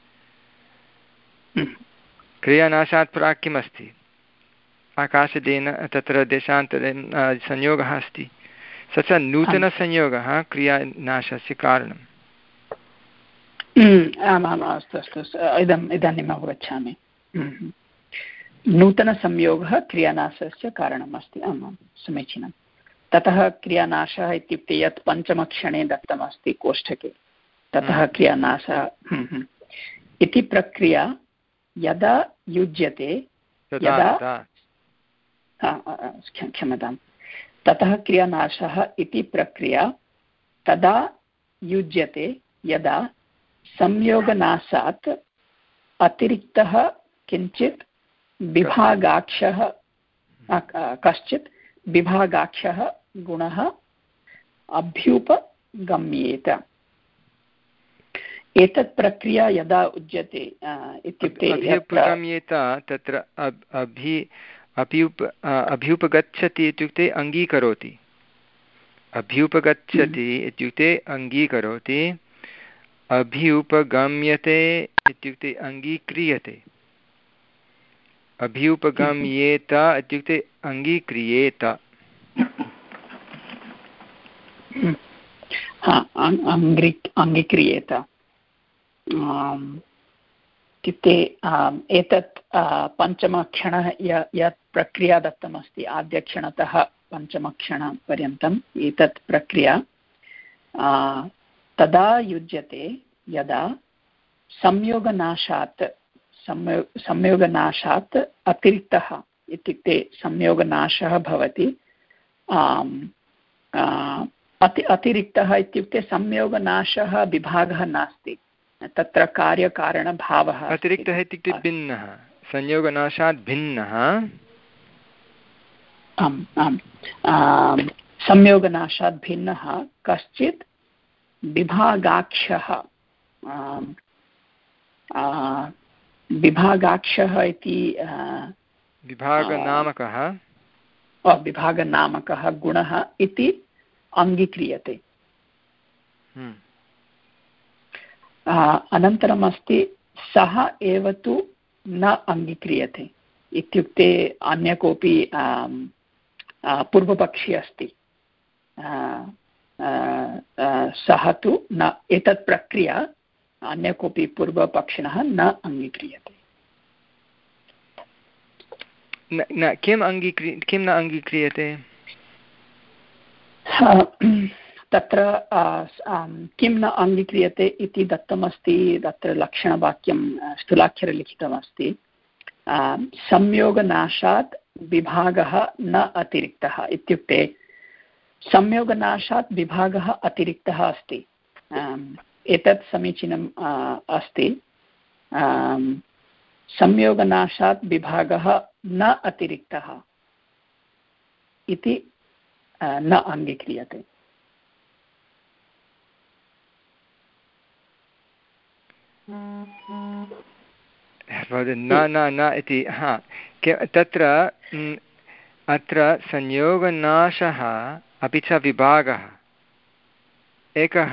क्रियानाशात् प्राक् किम् अस्ति? आकाशदेन तत्र देशान्तरेण संयोगः अस्ति, स च नूतनसंयोगः क्रियानाशस्य कारणम्। आम् आम् अस्तु अस्तु इदम् इदानीम् अवगच्छामि। नूतनसंयोगः क्रियानाशस्य कारणम् अस्ति। आम् आं समीचीनं। ततः क्रियानाशः इत्युक्ते यत् पञ्चमक्षणे दत्तमस्ति कोष्ठके, ततः क्रियानाशः इति प्रक्रिया यदा युज्यते यदा क्षम्यतां ततः क्रियानाशः इति प्रक्रिया तदा युज्यते यदा संयोगनाशात् अतिरिक्तः किञ्चित् विभागाक्षः कश्चित् विभागाक्षः गुणः अभ्युपगम्येत। एतत् प्रक्रिया यदा उज्यते इत्युक्ते अभ्युपगम्येत तत्र अभि अभ्युप अभ्युपगच्छति इत्युक्ते अङ्गीकरोति। अभ्युपगच्छति इत्युक्ते अङ्गीकरोति, अभ्युपगम्यते इत्युक्ते अङ्गीक्रियते, अभ्युपगम्येत इत्युक्ते अङ्गीक्रियेत। अङ्गीक्रियेत इत्युक्ते एतत् पञ्चमक्षणः यत् प्रक्रिया दत्तमस्ति आद्यक्षणतः पञ्चमक्षणपर्यन्तम् एतत् प्रक्रिया तदा युज्यते यदा संयोगनाशात् संयो संयोगनाशात् अतिरिक्तः इत्युक्ते संयोगनाशः भवति। अति अतिरिक्तः इत्युक्ते संयोगनाशः विभागः नास्ति, तत्र कार्यकारणभावः। अतिरिक्तः इत्युक्ते भिन्नः, संयोगनाशात् भिन्नः। आम् आम् संयोगनाशात् भिन्नः कश्चित् विभागाक्षः। विभागाक्षः इति विभागनामकः विभागनामकः गुणः इति अङ्गीक्रियते। अनन्तरम् अस्ति सः एव तु न अङ्गीक्रियते इत्युक्ते अन्य कोऽपि पूर्वपक्षी अस्ति, सः तु न, एतत् प्रक्रिया अन्य कोऽपि पूर्वपक्षिणः न अङ्गीक्रियते। न किम् अङ्गीक्रि किं न अङ्गीक्रियते? तत्र किं न अङ्गीक्रियते इति दत्तमस्ति, तत्र लक्षणवाक्यं स्थूलाक्षरे लिखितमस्ति। संयोगनाशात् विभागः न अतिरिक्तः इत्युक्ते संयोगनाशात् विभागः अतिरिक्तः अस्ति। एतत् समीचीनम् अस्ति। संयोगनाशात् विभागः न अतिरिक्तः इति न अङ्गीक्रियते। न न न इति हा तत्र अत्र संयोगनाशः अपि च विभागः एकः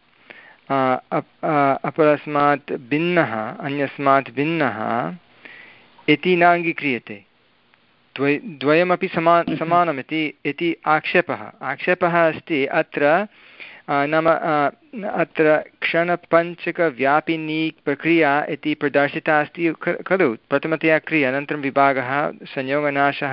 अपरस्मात् भिन्नः अन्यस्मात् भिन्नः इति न अङ्गीक्रियते। द्वय द्वयमपि समा समानमिति इति आक्षेपः आक्षेपः अस्ति अत्र। नाम अत्र क्षणपञ्चकव्यापिनी प्रक्रिया इति प्रदर्शिता अस्ति खलु। प्रथमतया क्रिया, अनन्तरं विभागः, संयोगनाशः,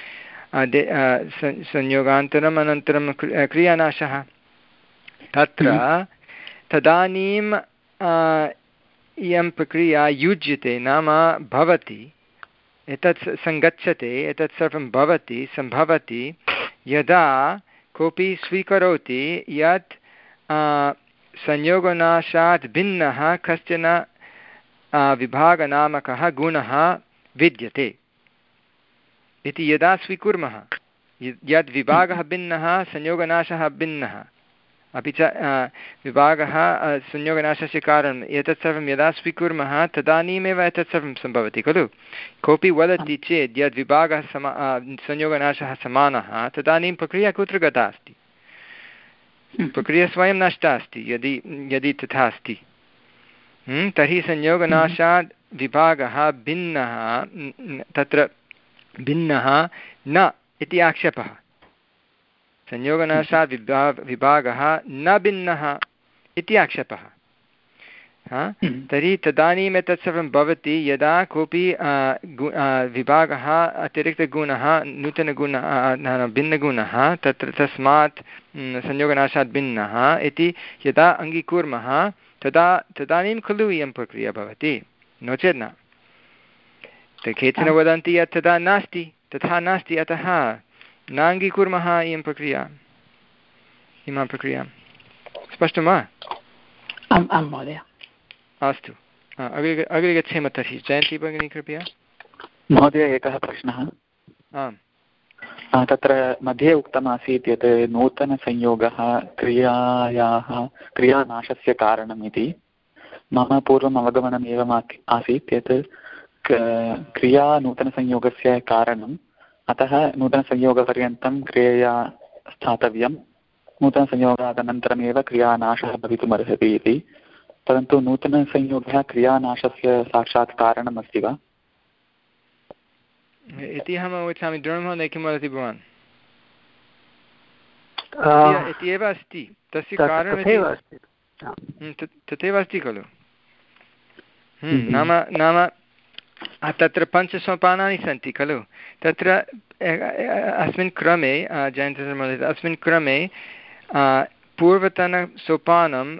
संयोगान्तरम् अनन्तरं क्रियानाशः। तत्र तदानीम् इयं प्रक्रिया युज्यते, नाम भवति, एतत् सङ्गच्छते, एतत् सर्वं भवति सम्भवति यदा कोऽपि स्वीकरोति यत् संयोगनाशात् भिन्नः कश्चन विभागनामकः गुणः विद्यते इति यदा स्वीकुर्मः, यद् विभागः भिन्नः संयोगनाशः भिन्नः, अपि च विभागः संयोगनाशस्य कारणम् एतत् सर्वं यदा स्वीकुर्मः तदानीमेव एतत् सर्वं सम्भवति खलु। कोऽपि वदति चेत् यद् विभागः समा संयोगनाशः समानः तदानीं प्रक्रिया कुत्र गता अस्ति? प्रक्रिया स्वयं नष्टा अस्ति यदि यदि तथा अस्ति। तर्हि संयोगनाशात् विभागः भिन्नः तत्र भिन्नः न इति आक्षेपः। संयोगनाशात् विभा विभागः न भिन्नः इति आक्षेपः। तर्हि तदानीम् एतत् सर्वं भवति यदा कोऽपि विभागः अतिरिक्तगुणः नूतनगुणः भिन्नगुणः तत्र तस्मात् संयोगनाशात् भिन्नः इति यदा अङ्गीकुर्मः तदा तदानीं खलु इयं प्रक्रिया भवति, नो चेत् न। केचन वदन्ति यत् तथा नास्ति तथा नास्ति अतः न अङ्गीकुर्मः इयं प्रक्रिया इमां प्रक्रियां। स्पष्टं वा? आम् आं महोदय। अस्तु, अग्रे अग्रे गच्छेम तर्हि। जयन्ती भगिनी कृपया। महोदय एकः प्रश्नः। आम्, तत्र मध्ये उक्तमासीत् यत् नूतनसंयोगः क्रियायाः क्रियानाशस्य कारणम् इति। मम पूर्वम् अवगमनम् एवम् आसीत् यत् क्रिया नूतनसंयोगस्य कारणम्, अतः नूतनसंयोगपर्यन्तं क्रियया स्थातव्यं, नूतनसंयोगात् अनन्तरमेव क्रियानाशः भवितुमर्हति इति। परन्तु नूतनसंयोगः क्रियानाशस्य साक्षात् कारणम् अस्ति वा इति अहम् अवगच्छामि। द्रोणमहोदय किं वदति भवान्? इति एव अस्ति तस्य कारणं, तथैव अस्ति खलु। नाम नाम तत्र पञ्चसोपानानि सन्ति खलु। तत्र अस्मिन् क्रमे जयन्तमहोदय अस्मिन् क्रमे पूर्वतनसोपानं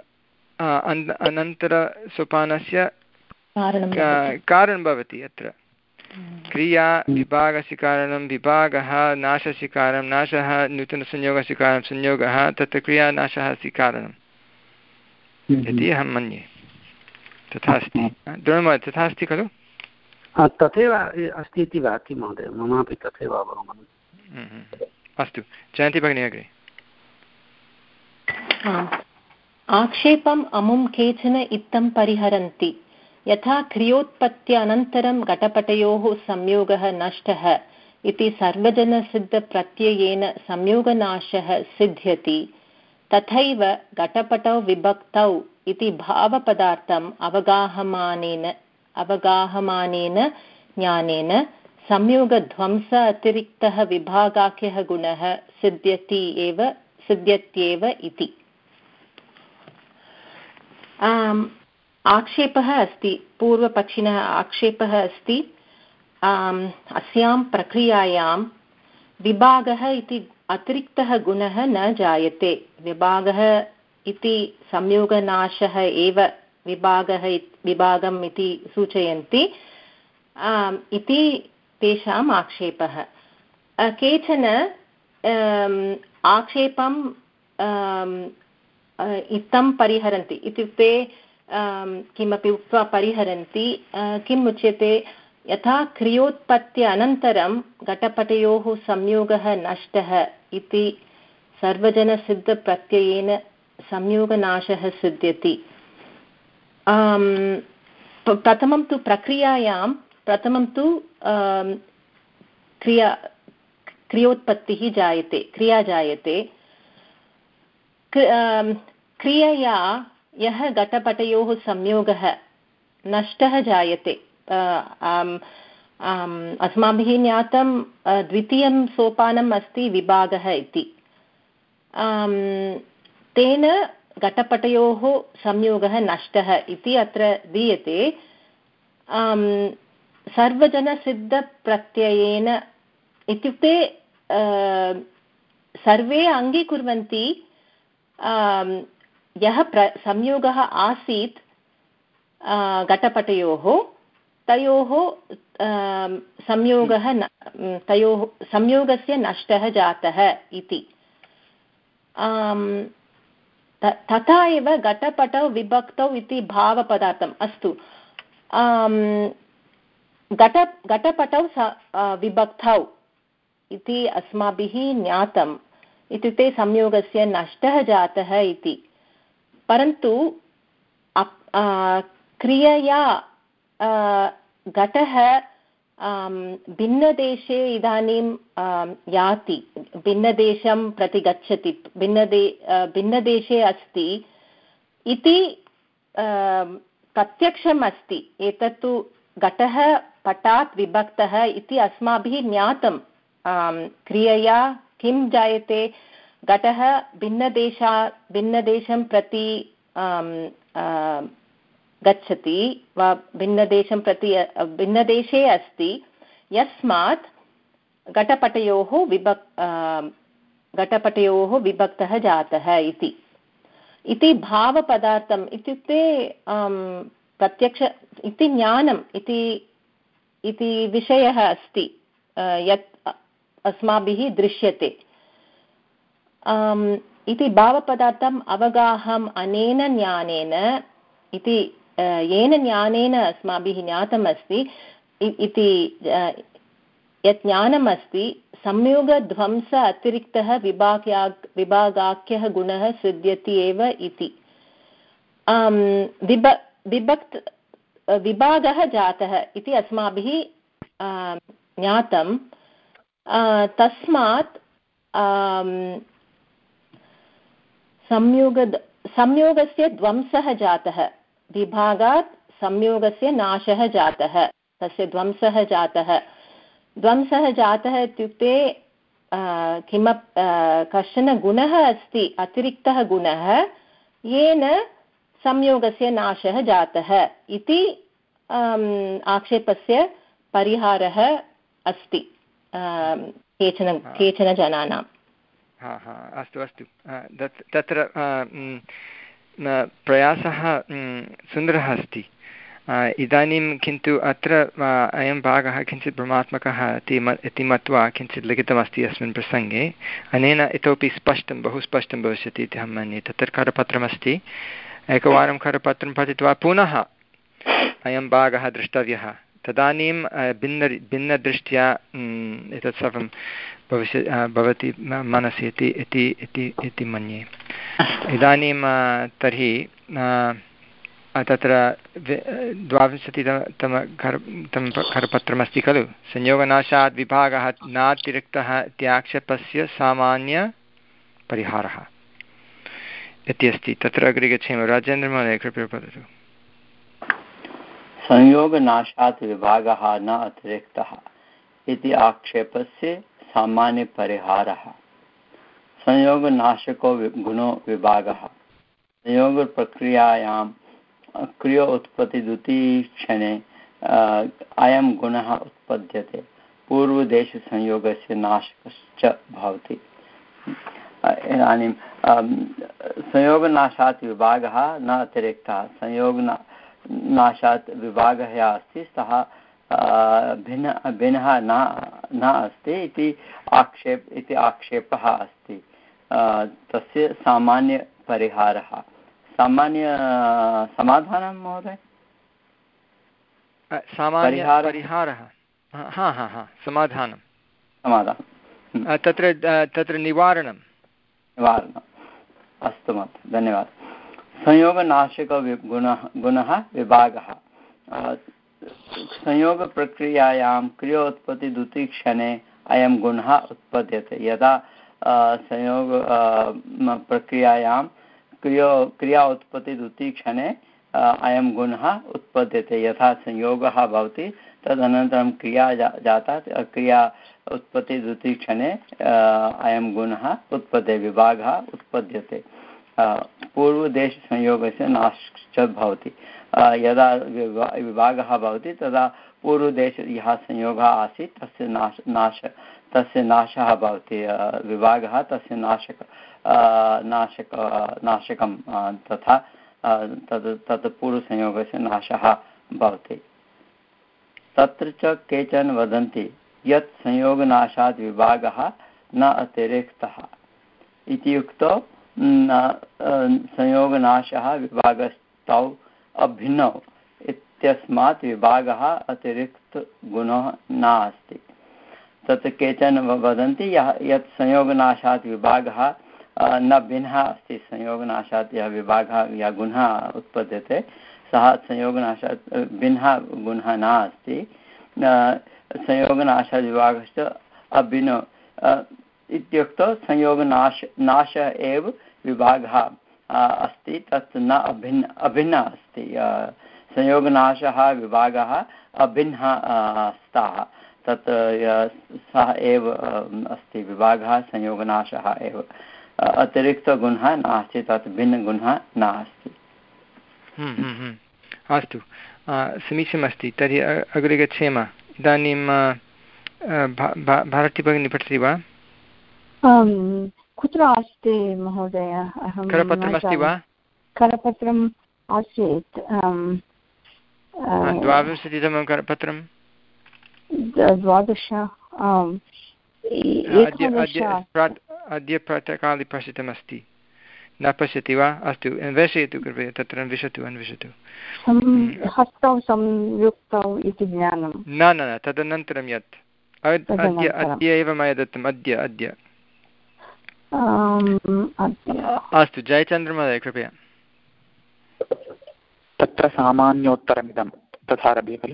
अनन्तरसोपानस्य कारणं भवति। अत्र क्रिया विभागस्य कारणं, विभागः नाशस्य कारणं, नाशः नूतनसंयोगस्य कारणं, संयोगः तत्र क्रियानाशः अस्ति कारणम् इति अहं मन्ये। तथा अस्ति द्रोणमहोदय, तथा अस्ति खलु? तथैव अस्ति इति भाति महोदय, ममापि तथैव अवगमनम्। अस्तु, जयन्ती भगिनी अग्रे। आक्षेपम् अमुं केचन इत्थं परिहरन्ति, यथा क्रियोत्पत्त्यनन्तरं घटपटयोः संयोगः नष्टः इति सर्वजनसिद्धप्रत्ययेन संयोगनाशः सिद्ध्यति, तथैव घटपटौ विभक्तौ इति भावपदार्थम् अवगाहमानेन अवगाहमानेन ज्ञानेन संयोगध्वंस अतिरिक्तः विभागाख्यः गुणः सिद्ध्यति एव सिद्ध्यत्येव इति। आक्षेपः अस्ति, पूर्वपक्षिणः आक्षेपः अस्ति, अस्यां प्रक्रियायां विभागः इति अतिरिक्तः गुणः न जायते, विभागः इति संयोगनाशः एव विभागः विभागम् इति सूचयन्ति इति तेषाम् आक्षेपः। केचन आक्षेपं इत्थं परिहरन्ति, इत्युक्ते किमपि उक्त्वा परिहरन्ति। किम् उच्यते, यथा क्रियोत्पत्ति अनन्तरं घटपटयोः संयोगः नष्टः इति सर्वजनसिद्धप्रत्ययेन संयोगनाशः सिद्ध्यति। प्रथमं तु प्रक्रियायां प्रथमं तु क्रिया क्रियोत्पत्तिः जायते, क्रिया जायते। क्रियया यः घटपटयोः संयोगः नष्टः जायते, अस्माभिः ज्ञातं द्वितीयं सोपानम् अस्ति विभागः इति। तेन घटपटयोः संयोगः नष्टः इति अत्र दीयते। सर्वजनसिद्धप्रत्ययेन इत्युक्ते सर्वे अङ्गीकुर्वन्ति यः प्र संयोगः आसीत् घटपटयोः, तयोः संयोगः तयोः संयोगस्य नष्टः जातः इति। तथा एव घटपटौ विभक्तौ इति भावपदार्थम् अस्तु। घट घटपटौ विभक्तौ इति अस्माभिः ज्ञातं, इत्युक्ते संयोगस्य नष्टः जातः इति। परन्तु क्रियया घटः भिन्नदेशे इदानीं याति, भिन्नदेशं प्रति गच्छति, भिन्नदे भिन्नदेशे अस्ति इति प्रत्यक्षम् अस्ति। एतत्तु घटः पटात् विभक्तः इति अस्माभिः ज्ञातं। क्रियया किं जायते, घटः भिन्नदेशा भिन्नदेशं प्रति गच्छति वा भिन्नदेशं प्रति भिन्नदेशे अस्ति, यस्मात् घटपटयोः विभक् घटपटयोः विभक्तः जातः इति इति भावपदार्थम् इत्युक्ते प्रत्यक्ष इति ज्ञानम् इति इति विषयः अस्ति यत् अस्माभिः दृश्यते इति भावपदार्थम् अवगाहम् अनेन ज्ञानेन इति येन ज्ञानेन अस्माभिः ज्ञातमस्ति इति यत् ज्ञानम् अस्ति संयोगध्वंस अतिरिक्तः विभाग्या विभागाख्यः गुणः सिद्ध्यति एव इति। विभ विभक्त विभागः जातः इति अस्माभिः ज्ञातं। तस्मात् संयोग संयोगस्य ध्वंसः जातः, विभागात् संयोगस्य नाशः जातः, तस्य ध्वंसः जातः। ध्वंसः जातः इत्युक्ते किमप् कश्चन गुणः अस्ति, अतिरिक्तः गुणः, येन संयोगस्य नाशः जातः इति आक्षेपस्य परिहारः अस्ति केचन केचन जनानां। हा हा अस्तु अस्तु, तत्र प्रयासः सुन्दरः अस्ति। इदानीं किन्तु अत्र अयं भागः किञ्चित् भ्रमात्मकः इति मत्वा किञ्चित् लिखितमस्ति अस्मिन् प्रसङ्गे। अनेन इतोपि स्पष्टं बहु स्पष्टं भविष्यति इति अहं मन्ये। तत्र करपत्रमस्ति, एकवारं करपत्रं पठित्वा पुनः अयं भागः द्रष्टव्यः, तदानीं भिन्न भिन्नदृष्ट्या एतत् सर्वं भविष्य भवति मनसि इति इति इति मन्ये। इदानीं तर्हि तत्र द्वाविंशतितम तं करपत्रमस्ति खलु, संयोगनाशात् विभागः नातिरिक्तः इत्याक्षेपस्य सामान्यपरिहारः इति अस्ति। तत्र अग्रे गच्छेम। राजेन्द्रमहोदय कृपया वदतु। संयोगनाशात् विभागः न अतिरिक्तः इति आक्षेपस्य सामान्यपरिहारः। संयोगनाशको गुणो विभागः। संयोगप्रक्रियायां क्रिया उत्पत्ति द्वितीये क्षणे अयं गुणः उत्पद्यते, पूर्वदेशसंयोगस्य नाशकश्च भवति। इदानीं संयोगनाशात् विभागः न अतिरिक्तः, संयोगना नाशात् विभागः यः अस्ति सः भिन्न भिन्नः न न अस्ति इति आक्षेप इति आक्षेपः अस्ति। तस्य सामान्यपरिहारः, सामान्य समाधानं महोदय, सामान्यपरिहारः, हा हा हा समाधानं समाधानं तत्र तत्र निवारणं निवारणम्। अस्तु महोदय, धन्यवादः। संयोगनाशकगुणः गुणः विभागः। संयोगप्रक्रियायां क्रियोत्पत्ति द्वितीयक्षणे अयं गुणः उत्पद्यते। यदा संयोग प्रक्रियायां क्रियो क्रिया उत्पत्ति द्वितीयक्षणे अयं गुणः उत्पद्यते। यथा संयोगः भवति तदनन्तरं क्रिया जा जाता क्रिया उत्पत्ति द्वितीयक्षणे अयं गुणः उत्पद्यते, विभागः उत्पद्यते। पूर्वदेशसंयोगस्य नाशः भवति। यदा विभागः भवति तदा पूर्वदेशे यः संयोगः आसीत् तस्य नाश नाश तस्य नाशः भवति। विभागः तस्य नाशक नाशक नाशकं तथा तद् तत् पूर्वसंयोगस्य नाशः भवति। तत्र च केचन वदन्ति यत् संयोगनाशात् विभागः न अतिरिक्तः इति उक्तौ संयोगनाशः विभागस्तौ अभिन्नौ इत्यस्मात् विभागः अतिरिक्तगुणः नास्ति। तत्र केचन वदन्ति यः यत् संयोगनाशात् विभागः न भिन्नः अस्ति, संयोगनाशात् यः विभागः यः गुणः उत्पद्यते सः संयोगनाशात् भिन्नः गुणः न अस्ति। संयोगनाशात् विभागश्च अभिन्नो इत्युक्तौ संयोगनाश नाश एव विभागः अस्ति, तत् न अभिन्न अभिन्नः अस्ति। संयोगनाशः विभागः अभिन्नः स्तः, तत् सः एव अस्ति विभागः, संयोगनाशः एव, अतिरिक्तगुणः नास्ति, तत् भिन्नगुणः नास्ति। अस्तु, समीचीनमस्ति। तर्हि अग्रे गच्छेम। इदानीं भारती भगिनी पठति वा? कुत्र अस्ति महोदय? अहं करपत्रमस्ति वा? करपत्रम् आसीत्, द्वाविंशतितमं करपत्रं। द्वादश अद्य प्रातःकाले पश्यितमस्ति, न पश्यति वा? अस्तु, अन्वेषयतु कृपया, तत्र अन्विषतु अन्विषतु हस्तौ संयुक्तौ इति ज्ञानं। न न न तदनन्तरं यत् अद्य अद्य एव मया दत्तम्, अद्य अद्य अस्तु, जयचन्द्रमहोदय कृपया। तत्र सामान्योत्तरमिदं तथारभ्य खलु?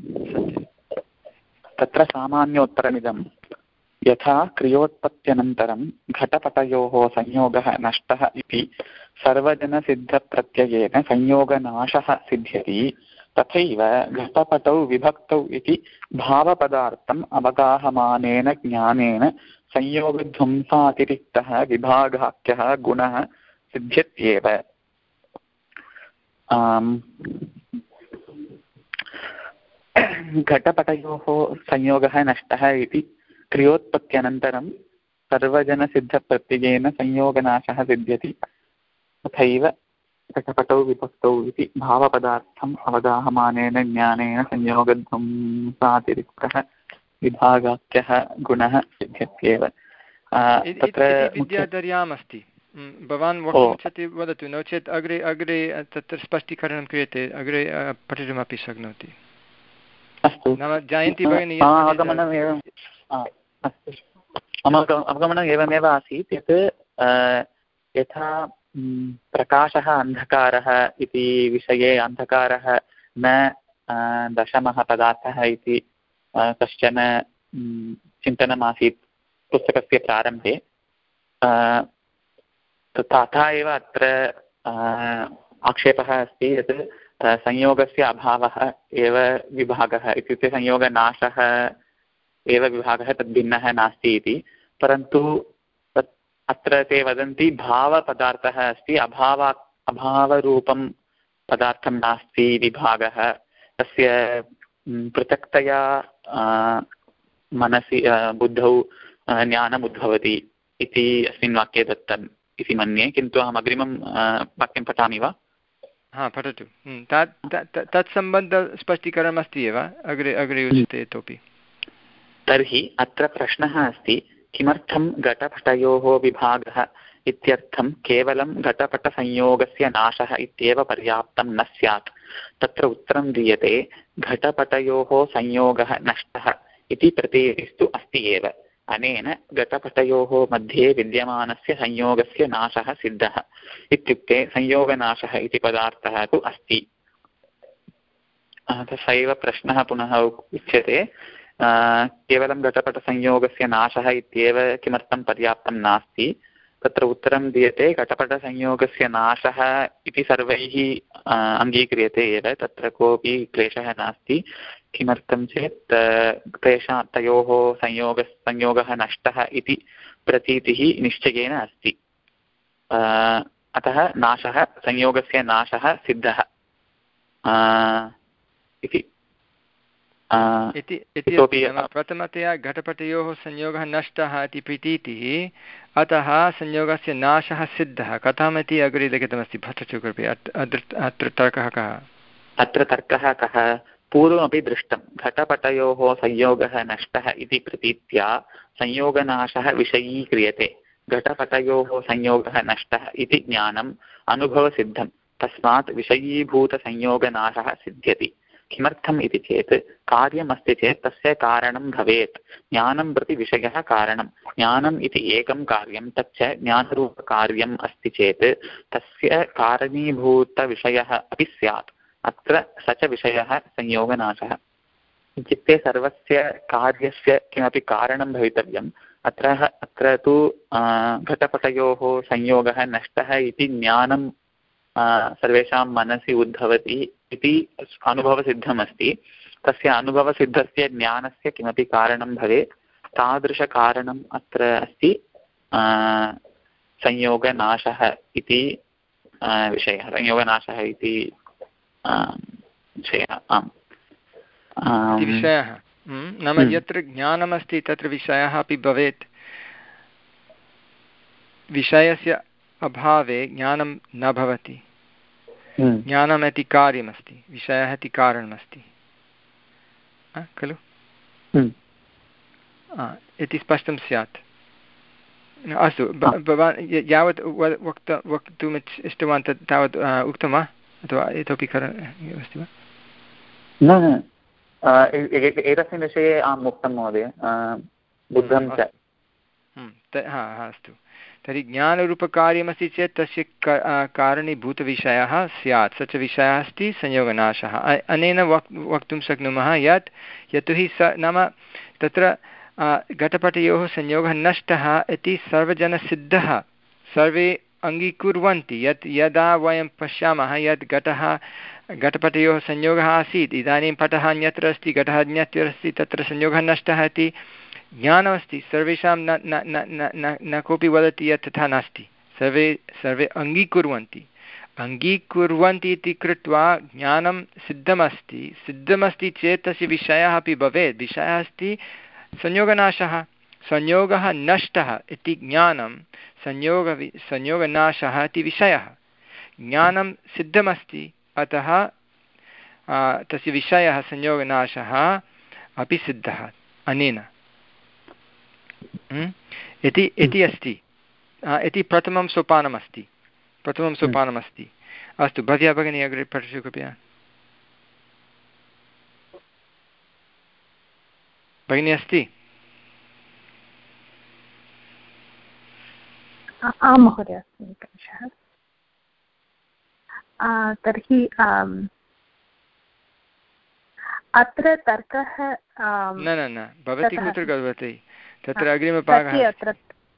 तत्र सामान्योत्तरमिदं यथा क्रियोत्पत्त्यनन्तरं घटपटयोः संयोगः नष्टः इति सर्वजनसिद्धप्रत्ययेन संयोगनाशः सिद्ध्यति, तथैव घटपटौ विभक्तौ इति भावपदार्थम् अवगाहमानेन ज्ञानेन संयोगध्वंसातिरिक्तः विभागाख्यः गुणः सिद्ध्यत्येव। घटपटयोः संयोगः नष्टः इति क्रियोत्पत्त्यनन्तरं सर्वजनसिद्धप्रत्ययेन संयोगनाशः सिद्ध्यति, तथैव घटपटौ विभक्तौ इति भावपदार्थम् अवगाहमानेन ज्ञानेन संयोगध्वंसातिरिक्तः विभागाख्यः गुणः सिद्ध्यत्येव। तत्र विद्याधर्याम् अस्ति, भवान् वक्तुमिच्छति वदतु, नो चेत् अग्रे अग्रे तत्र स्पष्टीकरणं क्रियते, अग्रे पठितुमपि शक्नोति। अस्तु, नाम जयन्ती भगिनी अवगमनम् एवम् अस्तु, मम अवगमनम् एवमेव आसीत् यत् यथा प्रकाशः अन्धकारः इति विषये अन्धकारः न दशमः पदार्थः इति कश्चन चिन्तनमासीत् पुस्तकस्य प्रारम्भे, तथा एव अत्र आक्षेपः अस्ति यत् संयोगस्य अभावः एव विभागः, इत्युक्ते संयोगनाशः एव विभागः, तद्भिन्नः नास्ति इति। परन्तु तत् अत्र ते वदन्ति भावपदार्थः अस्ति, अभावा अभावरूपं पदार्थं नास्ति विभागः, तस्य पृथक्तया मनसि बुद्धौ ज्ञानम् उद्भवति इति अस्मिन् वाक्ये दत्तम् इति मन्ये, किन्तु अहम् अग्रिमं वाक्यं पठामि वा? हा, पठतु। तत्सम्बन्धस्पष्टीकरणम् अस्ति एव, अग्रे अग्रे उच्यते इतोपि। तर्हि अत्र प्रश्नः अस्ति, किमर्थं घटपटयोः विभागः इत्यर्थं केवलं घटपटसंयोगस्य नाशः इत्येव पर्याप्तं न स्यात्? तत्र उत्तरं दीयते, घटपटयोः संयोगः नष्टः इति प्रतीतिस्तु अस्ति एव, अनेन घटपटयोः मध्ये विद्यमानस्य संयोगस्य नाशः सिद्धः, इत्युक्ते संयोगनाशः इति पदार्थः तु अस्ति। तथैव प्रश्नः पुनः उच्यते, केवलं घटपटसंयोगस्य नाशः इत्येव किमर्थं पर्याप्तं नास्ति? तत्र उत्तरं दीयते, घटपटसंयोगस्य नाशः इति सर्वैः अङ्गीक्रियते एव, तत्र कोऽपि क्लेशः नास्ति। किमर्थं चेत् तेषां तयोः संयोग संयोगः नष्टः इति प्रतीतिः निश्चयेन अस्ति, अतः नाशः संयोगस्य नाशः सिद्धः इति। प्रथमतया घटपटयोः संयोगः नष्टः इति प्रतीतिः, अतः संयोगस्य नाशः सिद्धः, कथमिति अग्रे लिखितमस्ति, पठतु कृपया। अत्र तर्कः कः? अत्र तर्कः कः? पूर्वमपि दृष्टं, घटपटयोः संयोगः नष्टः इति प्रतीत्या संयोगनाशः विषयीक्रियते, घटपटयोः संयोगः नष्टः इति ज्ञानम् अनुभवसिद्धं, तस्मात् विषयीभूतसंयोगनाशः सिद्ध्यति। किमर्थम् इति चेत् कार्यमस्ति चेत् तस्य कारणं भवेत्। ज्ञानं प्रति विषयः कारणं। ज्ञानम् इति एकं कार्यं, तच्च ज्ञानरूपकार्यम् अस्ति चेत् तस्य कारणीभूतविषयः अपि स्यात्। अत्र स च विषयः संयोगनाशः। इत्युक्ते सर्वस्य कार्यस्य किमपि कारणं भवितव्यम्। अत्र अत्र तु घटपटयोः संयोगः नष्टः इति ज्ञानं सर्वेषां मनसि उद्भवति इति अनुभवसिद्धमस्ति। तस्य अनुभवसिद्धस्य ज्ञानस्य किमपि कारणं भवेत्, तादृशकारणम् अत्र अस्ति संयोगनाशः इति विषयः। संयोगनाशः इति विषयः। आम् विषयः नाम यत्र ज्ञानमस्ति तत्र विषयः अपि भवेत्। विषयस्य अभावे ज्ञानं न भवति। ज्ञानम् इति कार्यमस्ति, विषयः इति कारणमस्ति खलु इति स्पष्टं स्यात्। अस्तु, भवान् यावत् वक्त वक्तुम् इष्टवान् तत् तावत् उक्तं वा अथवा इतोपि करणीयम् अस्ति वा? न, एतस्मिन् विषये आम् उक्तं महोदय, बुद्धं च। हा अस्तु, तर्हि ज्ञानरूपकार्यमस्ति चेत् तस्य कारणीभूतविषयः स्यात्, स च विषयः अस्ति संयोगनाशः। अनेन वक् वक्तुं शक्नुमः यत् यतोहि स नाम तत्र घटपटयोः संयोगः नष्टः इति सर्वजनसिद्धः, सर्वे अङ्गीकुर्वन्ति यत् यदा वयं पश्यामः यत् घटः घटपटयोः संयोगः आसीत्, इदानीं पटः अन्यत्र अस्ति, घटः अन्यत्र अस्ति, तत्र संयोगः नष्टः इति ज्ञानमस्ति। सर्वेषां न न न न न कोऽपि वदति यत् तथा नास्ति, सर्वे सर्वे अङ्गीकुर्वन्ति। अङ्गीकुर्वन्ति इति कृत्वा ज्ञानं सिद्धमस्ति। सिद्धमस्ति चेत् तस्य विषयः अपि भवेत्। विषयः अस्ति संयोगनाशः। संयोगः नष्टः इति ज्ञानं, संयोग संयोगनाशः इति विषयः। ज्ञानं सिद्धमस्ति, अतः तस्य विषयः संयोगनाशः अपि सिद्धः अनेन इति इति अस्ति। इति प्रथमं सोपानमस्ति प्रथमं सोपानमस्ति अस्तु, भव्या भगिनी अग्रे पठतु कृपया। भगिनी अस्ति? आं महोदय, अस्मि निमेषः। तर्हि अत्र तर्कः न न न भवती कुत्र गतवती? तत्र अग्रिमभागः अत्र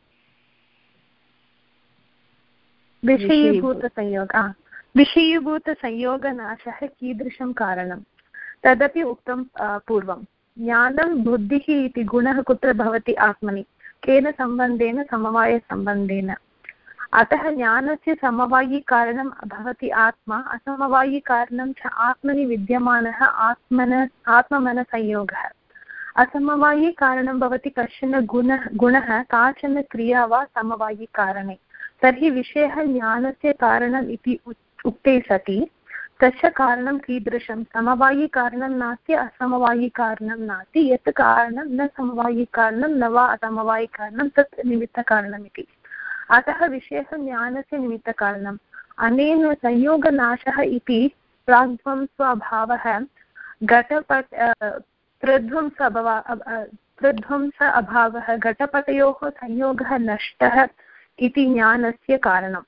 विषयीभूतसंयोग विषयीभूतसंयोगनाशः कीदृशं कारणं तदपि उक्तं पूर्वं। ज्ञानं बुद्धिः इति गुणः कुत्र भवति? आत्मनि। केन सम्बन्धेन? समवायसम्बन्धेन। अतः ज्ञानस्य समवायिकारणं भवति आत्मा, असमवायिकारणं च आत्मनि विद्यमानः आत्मन आत्ममनसंयोगः। असमवायिकारणं भवति कश्चन गुणः गुणः काचन क्रिया वा समवायिकारणे। तर्हि विषयः ज्ञानस्य कारणम् इति उक्ते सति तस्य कारणं कीदृशं? समवायिकारणं नास्ति, असमवायिकारणं नास्ति। यत् कारणं न समवायिकारणं न वा असमवायिकारणं तत् निमित्तकारणमिति। अतः विषयः ज्ञानस्य निमित्तकारणम्। अनेन संयोगनाशः इति प्राग्ध्वंस्वभावः घटपट प्रध्वंस अभवा प्रध्वंस अभावः घटपटयोः संयोगः नष्टः इति ज्ञानस्य कारणम्।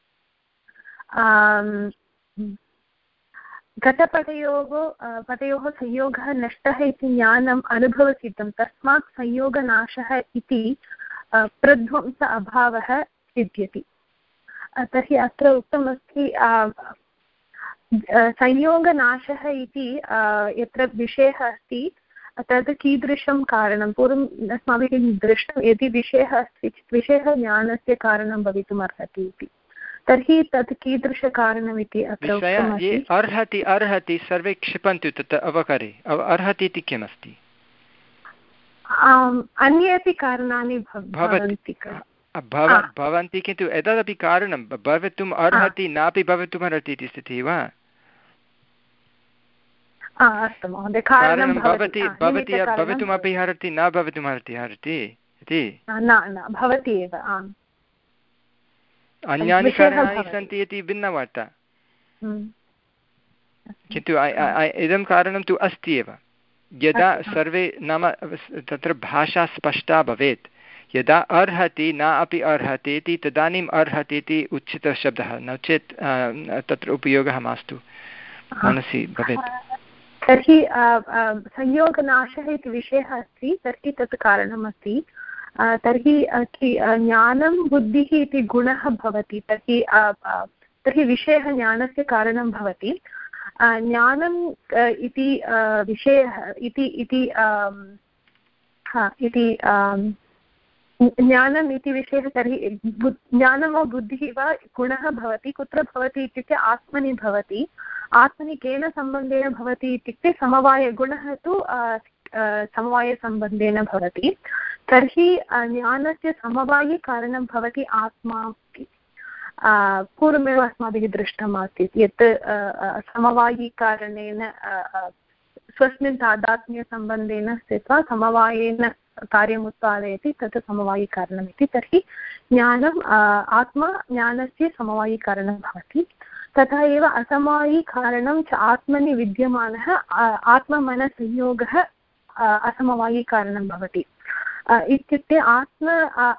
घटपटयोः पटयोः संयोगः नष्टः इति ज्ञानम् अनुभवसिद्धं, तस्मात् संयोगनाशः इति प्रध्वंस अभावः सिद्ध्यति। तर्हि अत्र उक्तमस्ति संयोगनाशः इति यत्र विषयः अस्ति तद् कीदृशं कारणं पूर्वम् अस्माभिः दृष्टं। यदि विषयः अस्ति चेत् विषयः ज्ञानस्य कारणं भवितुमर्हति इति। तर्हि तत् कीदृशकारणमिति अत्र उक्तमस्ति। अर्हति अर्हति सर्वे क्षिपन्तु तत् अवकरे। अर्हति इति किमस्ति? अन्ये अपि कारणानि भवन्ति भवन्ति, किन्तु एतदपि कारणं भवितुम् अर्हति नापि भवितुमर्हति इति स्थितिः वा? अस्तु महोदय, कारणं भवति भवति भवितुमपि अर्हति न भवितुमर्हति अर्हति इति न भवति एव। आम्, अन्यानि कारणानि सन्ति इति भिन्नवार्ता। किन्तु इदं कारणं तु अस्ति एव। यदा सर्वे नाम तत्र भाषा स्पष्टा भवेत्, यदा अर्हति न अपि अर्हति इति तदानीम् अर्हति इति उचितशब्दः, नो चेत् तत्र उपयोगः मास्तु मनसि भवेत्। तर्हि संयोगनाशः इति विषयः अस्ति, तर्हि तत् कारणमस्ति। तर्हि ज्ञानं बुद्धिः इति गुणः भवति, तर्हि तर्हि विषयः ज्ञानस्य कारणं भवति। ज्ञानम् इति विषयः इति इति इति ज्ञानम् इति विषयः, तर्हि ज्ञानं वा बुद्धिः वा गुणः भवति, कुत्र भवति इत्युक्ते आत्मनि भवति। आत्मनि केन सम्बन्धेन भवति इत्युक्ते समवायगुणः तु समवायसम्बन्धेन भवति। तर्हि ज्ञानस्य समवायिकारणं भवति आत्मा इति पूर्वमेव अस्माभिः दृष्टम् आसीत्, यत् समवायिकारणेन स्वस्मिन् तादात्म्यसम्बन्धेन स्थित्वा समवायेन कार्यम् उत्पादयति, तत् समवायिकारणम् इति। तर्हि ज्ञानम् आत्मा ज्ञानस्य समवायिकारणं भवति। तथा एव असमवायिकारणं च आत्मनि विद्यमानः आत्ममनसंयोगः असमवायिकारणं भवति। इत्युक्ते आत्म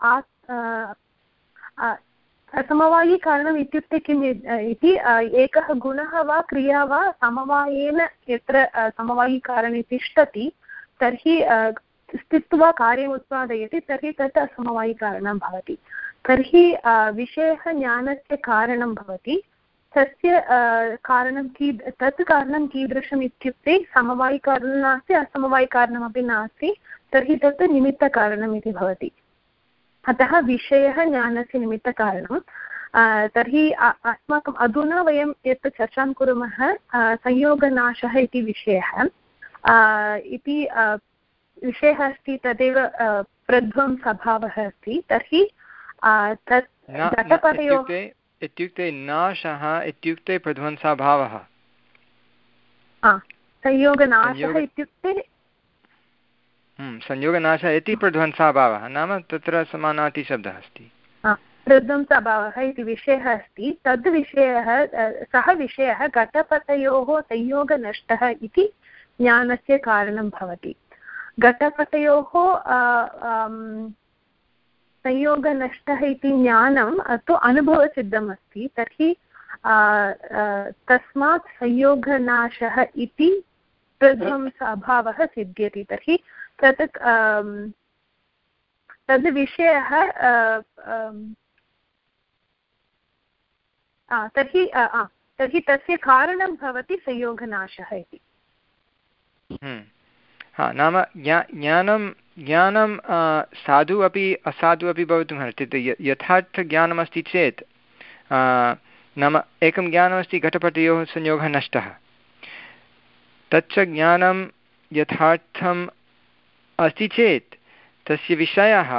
असमवायिकारणम् इत्युक्ते किम् इति, एकः गुणः वा क्रिया वा समवायेन यत्र समवायिकारणे तिष्ठति, तर्हि स्थित्वा कार्यम् उत्पादयति, तर्हि तत् असमवायिकारणं भवति। तर्हि विषयः ज्ञानस्य कारणं भवति, तस्य कारणं की तत् कारणं कीदृशम् इत्युक्ते समवायिकारणं नास्ति, असमवायिकारणमपि नास्ति, तर्हि तत् निमित्तकारणम् इति भवति। अतः विषयः ज्ञानस्य निमित्तकारणं। तर्हि अस्माकम् अधुना वयं यत् चर्चां कुर्मः संयोगनाशः इति विषयः इति विषयः अस्ति, तदेव प्रध्वंसभावः अस्ति। तर्हि तत् घटपटयोः इत्युक्ते नाशः इत्युक्ते प्रध्वंसाभावः। संयोगनाशः इत्युक्ते संयोगनाशः इति प्रध्वंसाभावः, नाम तत्र समानार्थीशब्दः अस्ति। प्रध्वंसाभावः इति विषयः अस्ति। तद् विषयः सः विषयः घटपटयोः संयोगनष्टः इति ज्ञानस्य कारणं भवति। घटपटयोः संयोगनष्टः इति ज्ञानं तु अनुभवसिद्धम् अस्ति। तर्हि तस्मात् संयोगनाशः इति प्रध्वंस अभावः सिद्ध्यति। तर्हि तत् तद् विषयः तर्हि तर्हि तस्य कारणं भवति संयोगनाशः इति। हा, नाम ज्ञानं ज्ञानं साधु अपि असाधु अपि भवितुमर्हति। यथार्थज्ञानमस्ति चेत् नाम एकं ज्ञानमस्ति, घटपटयोः संयोगः नष्टः, तच्च ज्ञानं यथार्थम् अस्ति चेत् तस्य विषयः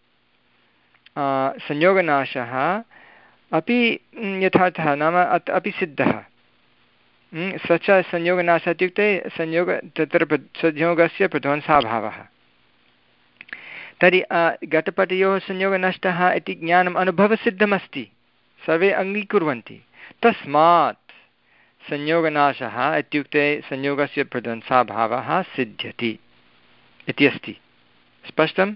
संयोगनाशः अपि यथार्थः, नाम अपि सिद्धः। स च संयोगनाशः इत्युक्ते संयोग तत्र संयोगस्य प्रध्वंसाभावः। तर्हि घटपटयोः संयोगनष्टः इति ज्ञानम् अनुभवसिद्धमस्ति, सर्वे अङ्गीकुर्वन्ति, तस्मात् संयोगनाशः इत्युक्ते संयोगस्य प्रध्वंसाभावः सिद्ध्यति इति अस्ति। स्पष्टम्?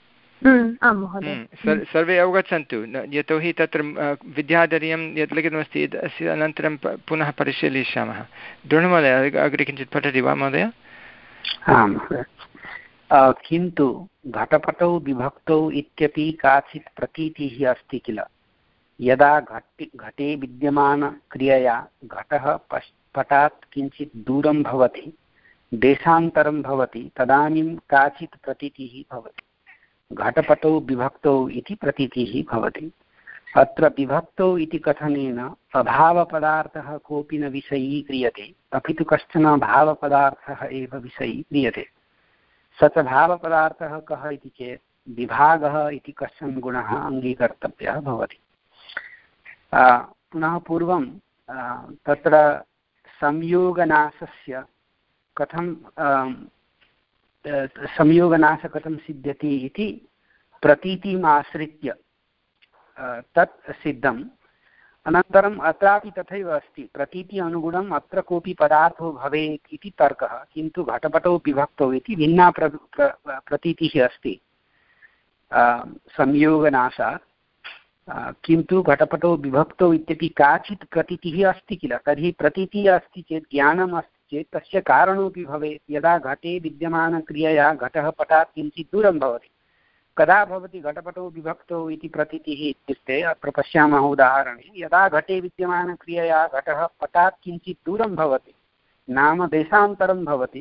सर्वे अवगच्छन्तु, यतोहि तत्र विद्याधर्यं यत् लिखितमस्ति अस्य अनन्तरं पुनः परिशीलयिष्यामः। द्रोणमहोदय अग्रे किञ्चित् पठति वा महोदय? आम्, किन्तु घटपटौ विभक्तौ इत्यपि काचित् प्रतीतिः अस्ति किल। यदा घटे घटे विद्यमानक्रियया घटः पटात् किञ्चित् दूरं भवति, देशान्तरं भवति, तदानीं काचित् प्रतीतिः भवति। घटपटौ विभक्तौ इति प्रतीतिः भवति। अत्र विभक्तौ इति कथनेन अभावपदार्थः कोऽपि न विषयी क्रियते, अपि तु कश्चन भावपदार्थः एव विषयी क्रियते। स च भावपदार्थः कः इति चेत् विभागः इति कश्चन गुणः अङ्गीकर्तव्यः भवति। पुनः पूर्वं तत्र संयोगनाशस्य कथं संयोगनाश कथं सिद्ध्यति इति प्रतीतिम् आश्रित्य तत् सिद्धम्। अनन्तरम् अत्रापि तथैव अस्ति, प्रतीति अनुगुणम् अत्र कोऽपि पदार्थो भवेत् इति तर्कः, किन्तु घटपटौ विभक्तौ इति भिन्ना प्र प्रतीतिः अस्ति संयोगनाशात्। किन्तु घटपटौ विभक्तौ इत्यपि काचित् प्रतीतिः अस्ति किल, तर्हि प्रतीतिः अस्ति चेत् ज्ञानम् अस्ति चेत् तस्य कारणोऽपि भवेत्। यदा घटे विद्यमानक्रियया घटः पटात् किञ्चित् दूरं भवति, कदा भवति घटपटौ विभक्तौ इति प्रतीतिः इत्युक्ते अत्र पश्यामः उदाहरणे, यदा घटे विद्यमानक्रियया घटः पटात् किञ्चित् दूरं भवति, नाम देशान्तरं भवति,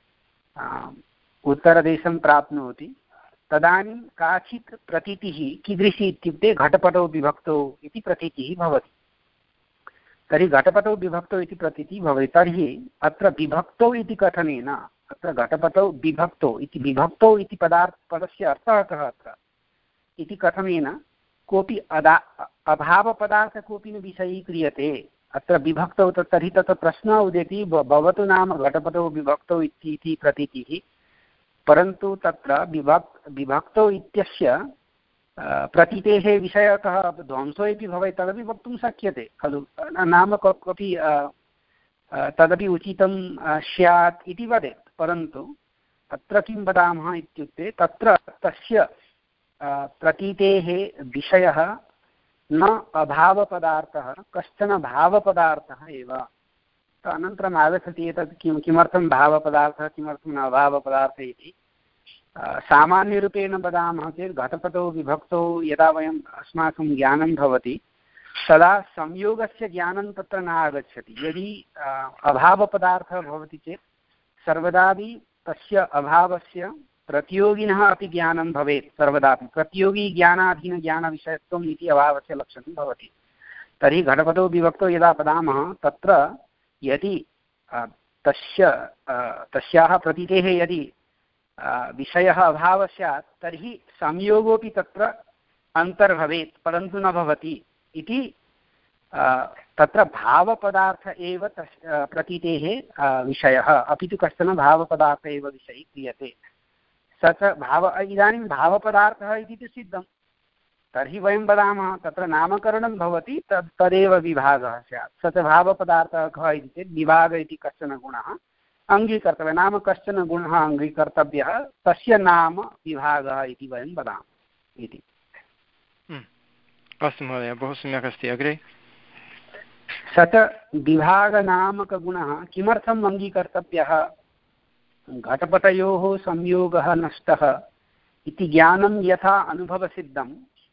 उत्तरदेशं प्राप्नोति, तदानीं काचित् प्रतीतिः कीदृशी इत्युक्ते घटपटौ विभक्तौ इति प्रतीतिः भवति। तर्हि घटपटौ विभक्तौ इति प्रतीतिः भवति। तर्हि अत्र विभक्तौ इति कथनेन अत्र घटपटौ विभक्तौ इति विभक्तौ इति पदार्थ पदस्य अर्थः कः अत्र इति कथनेन कोऽपि अदा अभावपदार्थः कोऽपि न विषयीक्रियते अत्र विभक्तौ। तर्हि तत्र प्रश्नः उदेति, भवतु नाम घटपटौ विभक्तौ इति प्रतीतिः, परन्तु तत्र विभक् विभक्तौ इत्यस्य प्रतीतेः विषयः कः, ध्वंसो इति भवेत् तदपि वक्तुं शक्यते खलु, नाम कोऽपि तदपि उचितं स्यात् इति वदेत्। परन्तु अत्र किं वदामः इत्युक्ते तत्र तस्य प्रतीतेः विषयः न अभावपदार्थः, कश्चन भावपदार्थः एव। अनन्तरम् आगच्छति एतत् किं किमर्थं भावपदार्थः किमर्थं न अभावपदार्थः इति। सामान्यरूपेण वदामः चेत् घटपटौ विभक्तौ यदा वयम् अस्माकं ज्ञानं भवति तदा संयोगस्य ज्ञानं तत्र न आगच्छति। यदि अभावपदार्थः भवति चेत् सर्वदापि तस्य अभावस्य प्रतियोगिनः अपि ज्ञानं भवेत्, सर्वदापि प्रतियोगी ज्ञानाधीनज्ञानविषयत्वम् इति अभावस्य लक्षणं भवति। तर्हि घटपटौ विभक्तौ यदा वदामः तत्र यदि तस्य तस्याः प्रतीतेः यदि विषयः अभावः स्यात् तर्हि संयोगोऽपि तत्र अन्तर्भवेत्, परन्तु न भवति इति। तत्र भावपदार्थ एव तस्य प्रतीतेः विषयः, अपि तु कश्चन भावपदार्थः एव विषयी क्रियते। स च भाव इदानीं भावपदार्थः इति तु सिद्धं, तर्हि वयं वदामः तत्र नामकरणं भवति, तद् तदेव विभागः स्यात्। स च भावपदार्थः कः इति चेत् विभागः इति कश्चन गुणः अङ्गीकर्तव्यः, नाम कश्चन गुणः अङ्गीकर्तव्यः, तस्य नाम विभागः इति वयं वदामः इति। अस्तु महोदय, बहु सम्यक् अस्ति। अग्रे स च विभागनामकगुणः किमर्थम् अङ्गीकर्तव्यः, घटपटयोः संयोगः नष्टः इति ज्ञानं यथा अनुभवसिद्धं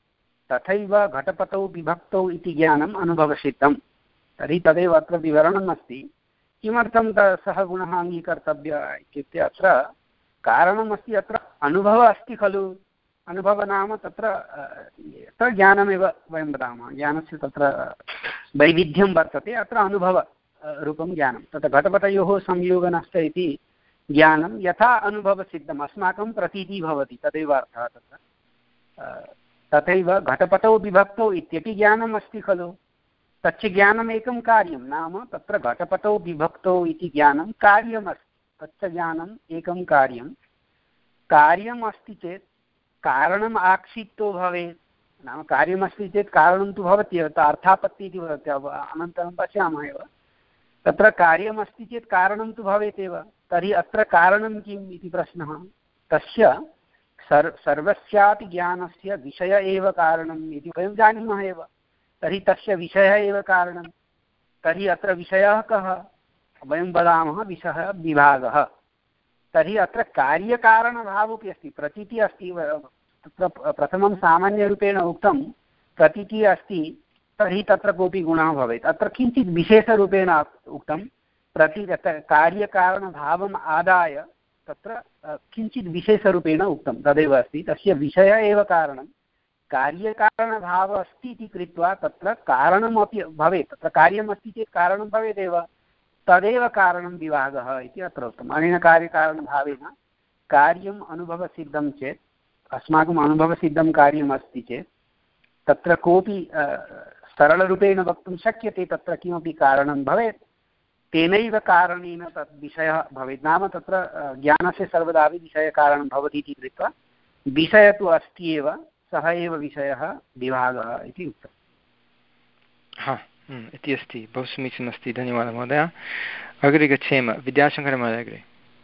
तथैव घटपटौ विभक्तौ इति ज्ञानम् अनुभवसिद्धं। तर्हि तदेव अत्र विवरणम् अस्ति, किमर्थं सः गुणः अङ्गीकर्तव्यः इत्युक्ते अत्र कारणमस्ति, अत्र अनुभवः अस्ति खलु। अनुभवः नाम तत्र तत्र ज्ञानमेव वयं वदामः, ज्ञानस्य तत्र वैविध्यं वर्तते, अत्र अनुभवरूपं ज्ञानं। तत्र घटपटयोः संयोगनष्ट इति ज्ञानं यथा अनुभवसिद्धम् अस्माकं प्रतीतिः भवति, तदेव अर्थः तत्र। तथैव घटपटौ विभक्तौ इत्यपि ज्ञानम् अस्ति खलु, तच्च ज्ञानम् एकं कार्यं, नाम तत्र घटपटौ विभक्तौ इति ज्ञानं कार्यमस्ति, तच्च ज्ञानम् एकं कार्यं। कार्यम् अस्ति चेत् कारणम् आक्षिप्तो भवेत्, नाम कार्यमस्ति चेत् कारणं तु भवति एव, अर्थापत्तिः इति वदति, अनन्तरं पश्यामः एव। तत्र कार्यमस्ति चेत् कारणं तु भवेत् एव, तर्हि अत्र कारणं किम् इति प्रश्नः। तस्य सर् सर्वस्यापि ज्ञानस्य विषय एव कारणम् इति वयं जानीमः एव, तर्हि तस्य विषयः एव कारणं। तर्हि अत्र विषयः कः, वयं वदामः विषयः विभागः। तर्हि अत्र कार्यकारणभावोऽपि अस्ति, प्रतीतिः अस्ति। तत्र प्रथमं सामान्यरूपेण उक्तं प्रतीतिः अस्ति, तर्हि तत्र कोऽपि गुणः भवेत्। अत्र किञ्चित् विशेषरूपेण उक्तं, प्रति कार्यकारणभावम् आदाय तत्र किञ्चित् विशेषरूपेण उक्तं, तदेव अस्ति। तस्य विषयः एव कारणं, कार्यकारणभावः अस्ति इति कृत्वा तत्र कारणमपि भवेत्, तत्र कार्यमस्ति चेत् कारणं भवेदेव, तदेव कारणं विभागः इति अत्र उक्तम्। अनेन कार्यकारणभावेन कार्यम् अनुभवसिद्धं चेत्, अस्माकम् अनुभवसिद्धं कार्यम् अस्ति चेत् तत्र कोऽपि सरलरूपेण वक्तुं शक्यते तत्र किमपि कारणं भवेत्, तेनैव कारणेन तद् विषयः भवेत्। नाम तत्र ज्ञानस्य सर्वदापि विषयकारणं भवति इति कृत्वा विषयः तु अस्ति एव, सः एव विषयः विभागः इति उक्तम्। हा इति अस्ति। बहु समीचीनमस्ति, धन्यवादः महोदय। अग्रे गच्छेम, विद्याशङ्करमहोदय अग्रे।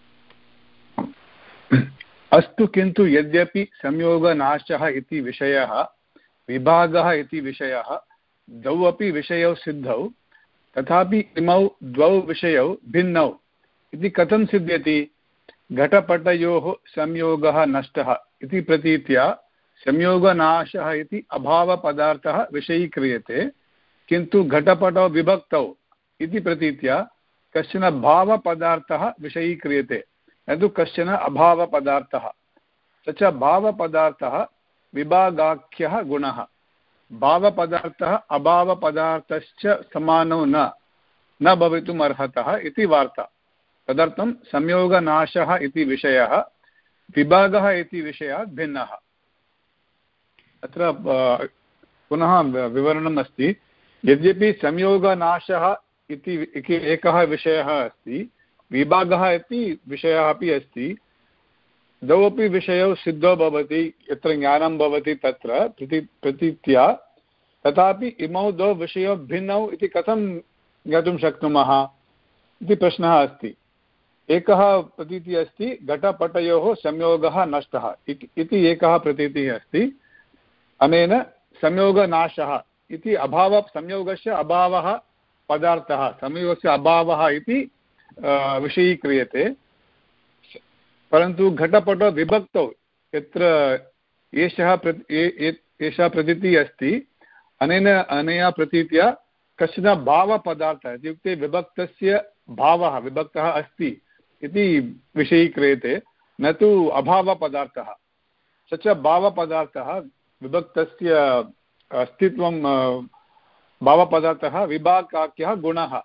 अस्तु, किन्तु यद्यपि संयोगनाशः इति विषयः विभागः इति विषयः द्वौ अपि विषयौ सिद्धौ, तथापि इमौ द्वौ विषयौ भिन्नौ इति कथं सिद्ध्यति? घटपटयोः संयोगः नष्टः इति प्रतीत्या संयोगनाशः इति अभावपदार्थः विषयीक्रियते, किन्तु घटपटौ विभक्तौ इति प्रतीत्या कश्चन भावपदार्थः विषयीक्रियते, न तु कश्चन अभावपदार्थः। स च भावपदार्थः विभागाख्यः गुणः। भावपदार्थः अभावपदार्थश्च समानो न न भवितुम् अर्हतः इति वार्ता। तदर्थं संयोगनाशः इति विषयः विभागः इति विषयात् भिन्नः। अत्र पुनः विवरणम् अस्ति। यद्यपि संयोगनाशः इति एकः विषयः अस्ति, विभागः इति विषयः अपि अस्ति, द्वौ अपि विषयौ सिद्धौ भवति, यत्र ज्ञानं भवति तत्र प्रति प्रतीत्या, तथापि इमौ द्वौ विषयौ भिन्नौ इति कथं ज्ञातुं शक्नुमः इति प्रश्नः अस्ति। एकः प्रतीतिः अस्ति घटपटयोः संयोगः नष्टः इति एकः प्रतीतिः अस्ति। अनेन संयोगनाशः इति अभाव संयोगस्य अभावः पदार्थः, संयोगस्य अभावः इति विषयीक्रियते। परन्तु घटपटौ विभक्तौ यत्र एषः एषा प्रतीतिः अस्ति, अनेन अनया प्रतीत्या कश्चन भावपदार्थः इत्युक्ते विभक्तस्य भावः विभक्तः अस्ति इति विषयीक्रियते, न तु अभावपदार्थः। स च भावपदार्थः विभक्तस्य अस्तित्वं भावपदार्थः विभागाख्यः गुणः,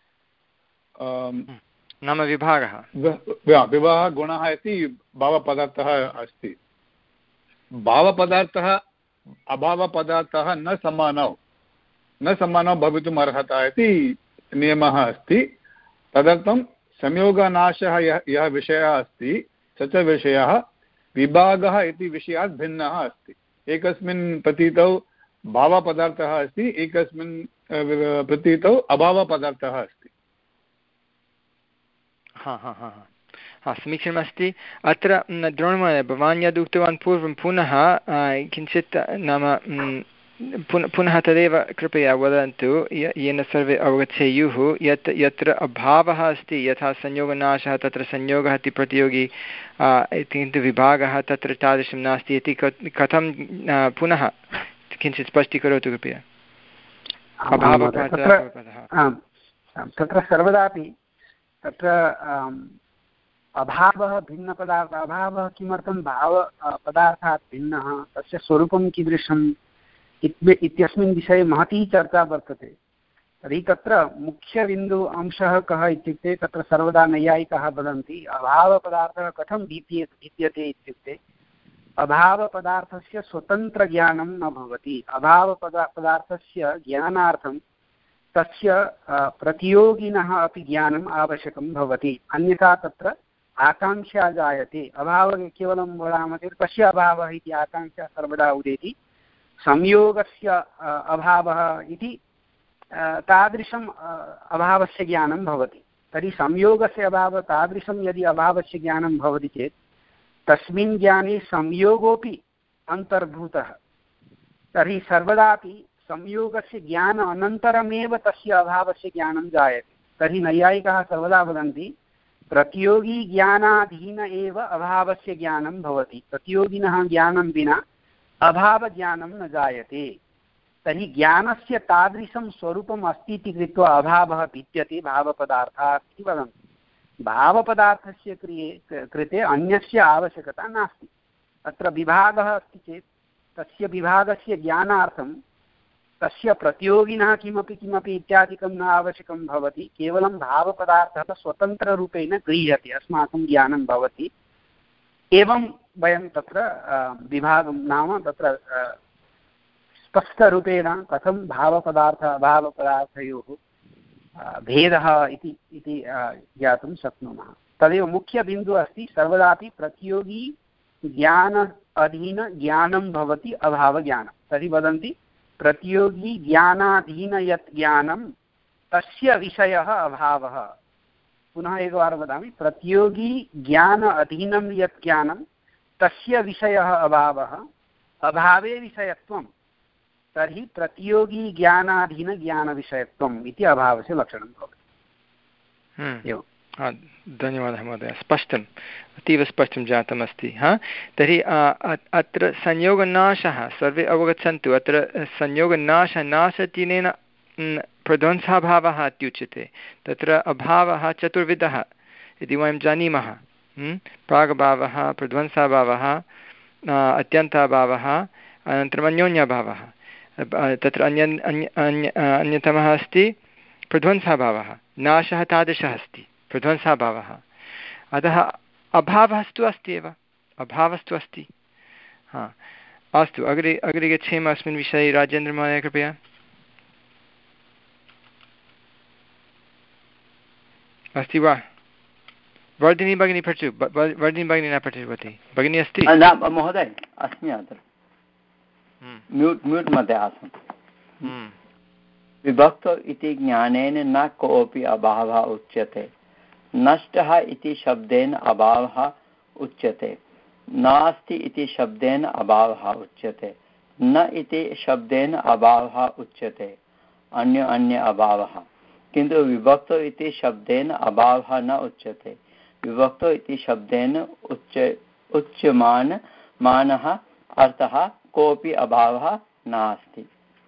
नाम विभागः विभागः गुणः इति भावपदार्थः अस्ति। भावपदार्थः अभावपदार्थः न समानौ न समानौ भवितुम् अर्हता इति नियमः अस्ति। तदर्थं संयोगनाशः यः यः विषयः अस्ति, स च विषयः विभागः इति विषयात् भिन्नः अस्ति। एकस्मिन् प्रतीतौ भावपदार्थः अस्ति, एकस्मिन् प्रतीतौ अभावपदार्थः अस्ति। हा हा हा हा समीचीनमस्ति। अत्र द्रोणमहोदय, भवान् यद् उक्तवान् पूर्वं पुनः किञ्चित् नाम पुनः तदेव कृपया वदन्तु, येन सर्वे अवगच्छेयुः यत् यत्र अभावः अस्ति, यथा संयोगनाशः तत्र संयोगः इति प्रतियोगी, किन्तु विभागः तत्र तादृशं नास्ति इति कथं पुनः किञ्चित् स्पष्टीकरोतु कृपया। तत्र सर्वदापि तत्र अभावः भिन्नपदार्थः, अभावः किमर्थं भाव पदार्थात् भिन्नः, तस्य स्वरूपं कीदृशम् इत्यस्मिन् विषये महती चर्चा वर्तते। तर्हि तत्र मुख्यबिन्दु अंशः कः इत्युक्ते, तत्र सर्वदा नैयायिकाः वदन्ति अभावपदार्थः कथं भिद्ये भिद्यते इत्युक्ते अभावपदार्थस्य स्वतन्त्रज्ञानं न भवति। अभावपदा पदार्थस्य ज्ञानार्थं तस्य प्रतियोगिनः अपि ज्ञानम् आवश्यकं भवति, अन्यथा तत्र आकाङ्क्षा जायते। अभावः केवलं वदामः चेत् कस्य अभावः इति आकाङ्क्षा सर्वदा उदेति, संयोगस्य अभावः इति तादृशम् अभावस्य ज्ञानं भवति। तर्हि संयोगस्य अभावः तादृशं यदि अभावस्य ज्ञानं भवति चेत् तस्मिन् ज्ञाने संयोगोऽपि अन्तर्भूतः। तर्हि सर्वदापि संयोगस्य ज्ञान अनन्तरमेव तस्य अभावस्य ज्ञानं जायते। तर्हि नैयायिकाः सर्वदा वदन्ति प्रतियोगी ज्ञानाधीन एव अभावस्य ज्ञानं भवति, प्रतियोगिनः ज्ञानं विना अभावज्ञानं न जायते। तर्हि ज्ञानस्य तादृशं स्वरूपम् अस्ति इति कृत्वा अभावः भिद्यते भावपदार्थात् इति वदन्ति। भावपदार्थस्य क्रिये कृते अन्यस्य आवश्यकता नास्ति। अत्र विभागः अस्ति चेत् तस्य विभागस्य ज्ञानार्थं तस्य प्रतियोगिनः किमपि किमपि इत्यादिकं न आवश्यकं भवति, केवलं भावपदार्थः स्वतन्त्ररूपेण गृह्यते, अस्माकं ज्ञानं भवति। एवं वयं तत्र विभागं नाम तत्र स्पष्टरूपेण कथं भावपदार्थ अभावपदार्थयोः भेदः इति इति ज्ञातुं शक्नुमः। तदेव मुख्यबिन्दुः अस्ति। सर्वदापि प्रतियोगी ज्ञान अधीन ज्ञानं भवति अभावज्ञानं। तर्हि वदन्ति प्रतियोगी ज्ञानाधीन यत् ज्ञानं तस्य विषयः अभावः। पुनः एकवारं वदामि, प्रतियोगी ज्ञान अधीनं यत् ज्ञानं तस्य विषयः अभावः, अभावे विषयत्वं, तर्हि प्रतियोगी ज्ञानाधीन ज्ञानविषयत्वम् इति अभावस्य लक्षणं भवति। एवं। धन्यवादः महोदय, स्पष्टम्, अतीव स्पष्टं जातमस्ति। हा, तर्हि अत्र संयोगनाशः सर्वे अवगच्छन्तु। अत्र संयोगनाशः नाशतिनेन प्रध्वंसाभावः इत्युच्यते। तत्र अभावः चतुर्विधः इति वयं जानीमः। प्रागभावः, प्रध्वंसाभावः, अत्यन्ताभावः, अनन्तरम् अन्योन्यभावः। तत्र अन्य अन्य अन्यतमः अस्ति प्रध्वंसाभावः। नाशः तादृशः अस्ति प्रध्वंसाभावः। अतः अभावस्तु अस्ति एव, अभावस्तु अस्ति। हा, अस्तु, अग्रे अग्रे गच्छेम अस्मिन् विषये। राजेन्द्रमहोदय कृपया। अस्ति वा? वर्धिनी भगिनी पठतु। वर्धिनी भगिनी न पठितवती। भगिनी अस्ति? महोदय अस्मि अत्र, म्यूट् म्यूट् मध्ये आसम्। विभक्त इति ज्ञानेन न कोऽपि अभावः उच्यते। नष्टः इति शब्देन अभावः उच्यते। नास्ति इति शब्देन अभावः उच्यते। न इति शब्देन अभावः उच्यते। अन्य अन्य अभावः। किन्तु विभक्त इति शब्देन अभावः न उच्यते। विभक्त इति शब्देन उच्य उच्यमान मानः अर्थः कोऽपि अभावः नास्ति।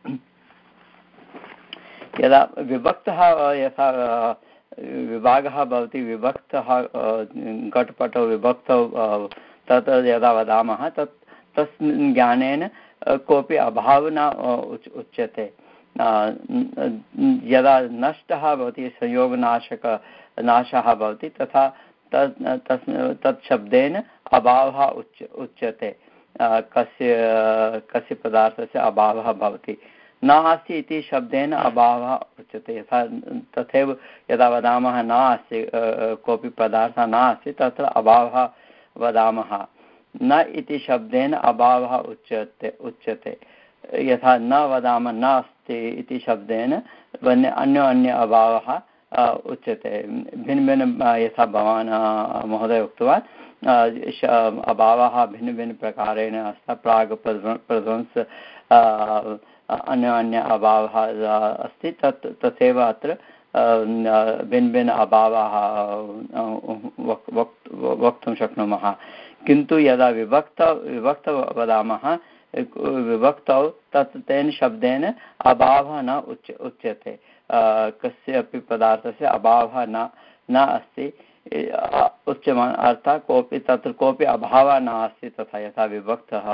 यदा विभक्तः यथा विभागः भवति, विभक्तः घटपटौ विभक्तौ तत् यदा वदामः तत् तस्मिन् ज्ञानेन कोऽपि अभावः न उच्यते। यदा नष्टः भवति, संयोगनाशक नाशः भवति, तथा तत् तत् शब्देन अभावः उच्य उच्यते। कस्य कस्य पदार्थस्य अभावः भवति। नास्ति इति शब्देन अभावः उच्यते। यथा तथैव यदा वदामः नास्ति, कोऽपि पदार्थः नास्ति, तत्र अभावः वदामः। न इति शब्देन अभावः उच्यते उच्यते यथा न वदामः नास्ति इति शब्देन अन्य अन्य अन्य अभावः उच्यते। भिन्न भिन्न, यथा भवान् महोदय उक्तवान्, अभावः भिन्न भिन्न प्रकारेण अस्ति। प्राग् प्रध्वंस अन्य अन्य अभावः अस्ति। तत् तथैव अत्र भिन्न भिन्न अभावः वक्तुं शक्नुमः। किन्तु यदा विभक्त विभक्त वदामः, विभक्तौ तत् तेन शब्देन अभावः न उच्य उच्यते। कस्यापि पदार्थस्य अभावः न न अस्ति उच्यमान अर्थात् कोऽपि तत्र कोऽपि अभावः नास्ति। तथा यथा विभक्तः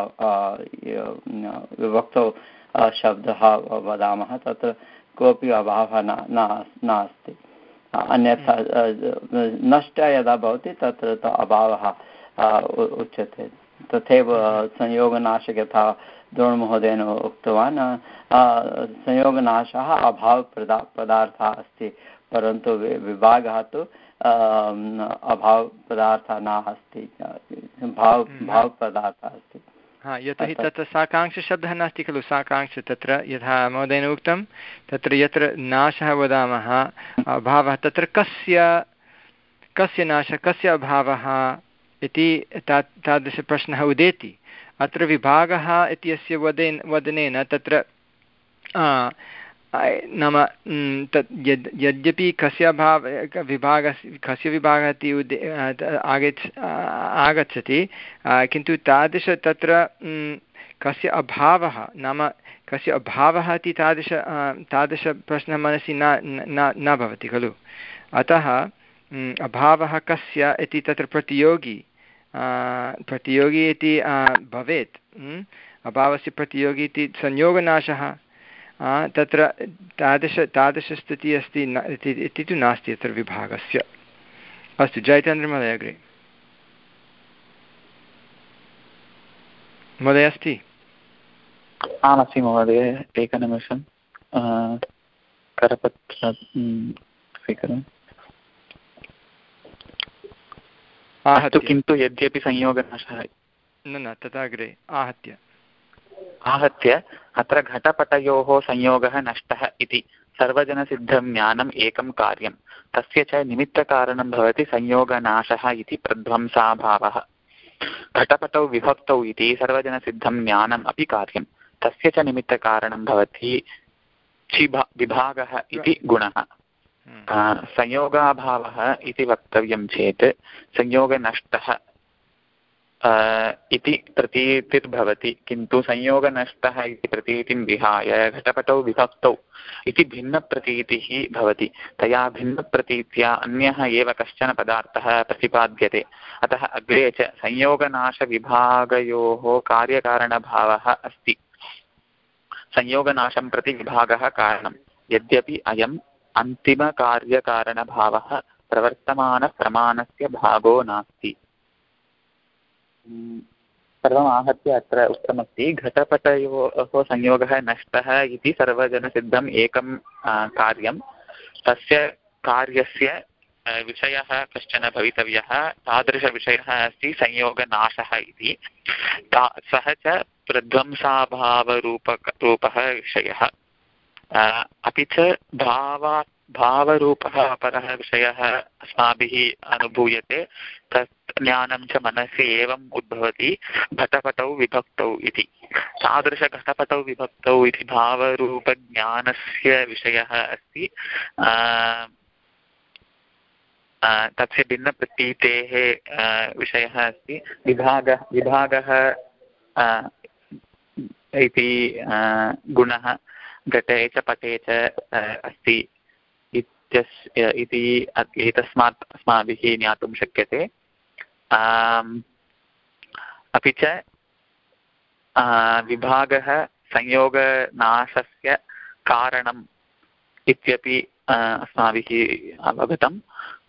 विभक्तौ शब्दः वदामः, तत्र कोऽपि अभावः न नास्ति। अन्यथा नष्टः यदा भवति तत्र अभावः उच्यते। तथैव संयोगनाशः यथा द्रोणमहोदयेन उक्तवान्, संयोगनाशः अभाव पदार्थः अस्ति, परन्तु विभागः तु अभाव पदार्थः नास्ति, भाव भाव पदार्थः अस्ति। हा, यतोहि तत्र साकाङ्क्षशब्दः नास्ति खलु। साकाङ्क्ष तत्र यथा महोदयेन उक्तं, तत्र यत्र नाशः वदामः अभावः, तत्र कस्य कस्य नाशः, कस्य अभावः इति ता तादृशप्रश्नः उदेति। अत्र विभागः इत्यस्य वदेन वदनेन तत्र नाम तत् यद् यद्यपि कस्य अभाव विभागस्य कस्य विभागः इति उदे आगच्छ आगच्छति, किन्तु तादृश तत्र कस्य अभावः नाम कस्य अभावः इति तादृश तादृशप्रश्नः मनसि न न न भवति खलु। अतः अभावः कस्य इति तत्र प्रतियोगी प्रतियोगी इति भवेत्। अभावस्य प्रतियोगी इति संयोगनाशः, तत्र तादृश तादृशस्थितिः अस्ति इति तु नास्ति अत्र विभागस्य। अस्तु, जयचन्द्रमहोदय अग्रे। महोदय अस्ति? आमस्ति महोदय, एकनिमिषं करपत्र स्वीकरोमि। अस्तु, किन्तु यद्यपि संयोगनाशः न न तथा अग्रे आहत्य आहत्य अत्र घटपटयोः संयोगः नष्टः इति सर्वजनसिद्धं ज्ञानम् एकं कार्यं तस्य च निमित्तकारणं भवति संयोगनाशः इति प्रध्वंसाभावः। घटपटौ विभक्तौ इति सर्वजनसिद्धं ज्ञानम् अपि कार्यं तस्य च निमित्तकारणं भवति विभागः इति गुणः। संयोगाभावः इति वक्तव्यं चेत् संयोगनष्टः इति प्रतीतिर्भवति, किन्तु संयोगनष्टः इति प्रतीतिं विहाय घटपटौ विभक्तौ इति भिन्नप्रतीतिः भवति। तया भिन्नप्रतीत्या अन्यः एव कश्चन पदार्थः प्रतिपाद्यते। अतः अग्रे च संयोगनाशविभागयोः कार्यकारणभावः अस्ति। संयोगनाशं प्रति विभागः कारणं, यद्यपि अयम् अन्तिमकार्यकारणभावः प्रवर्तमानप्रमाणस्य भागो नास्ति। सर्वम् आहत्य अत्र उक्तमस्ति घटपटयोः संयोगः नष्टः इति सर्वजनसिद्धम् एकं कार्यं तस्य कार्यस्य विषयः कश्चन भवितव्यः। तादृशविषयः अस्ति संयोगनाशः इति। सः च प्रध्वंसाभावरूपक रूपः विषयः। अपि च भावा भावरूपः अपरः विषयः अस्माभिः अनुभूयते। तत् ज्ञानं च मनसि एवम् उद्भवति घटपटौ विभक्तौ इति। तादृशघटपटौ विभक्तौ इति भावरूपज्ञानस्य विषयः अस्ति। तस्य भिन्नप्रतीतेः विषयः अस्ति। विभागः विभागः इति गुणः घटे च पटे च अस्ति इत्यस्य इति एतस्मात् अस्माभिः ज्ञातुं शक्यते। अपि च विभागः संयोगनाशस्य कारणम् इत्यपि अस्माभिः अवगतम्।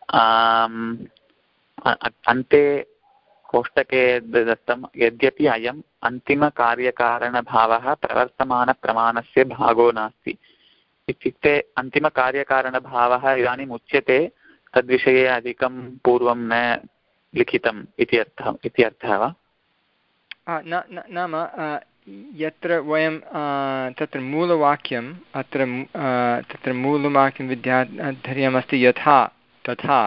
अन्ते कोष्टके दत्तं यद्यपि अयम् अन्तिमकार्यकारणभावः प्रवर्तमानप्रमाणस्य भागो नास्ति। इत्युक्ते अन्तिमकार्यकारणभावः इदानीम् उच्यते, तद्विषये अधिकं पूर्वं न लिखितम् इति अर्थः इति अर्थः वा? नाम यत्र वयं तत्र मूलवाक्यम् अत्र तत्र मूलवाक्यं विद्याधर्यमस्ति यथा तथा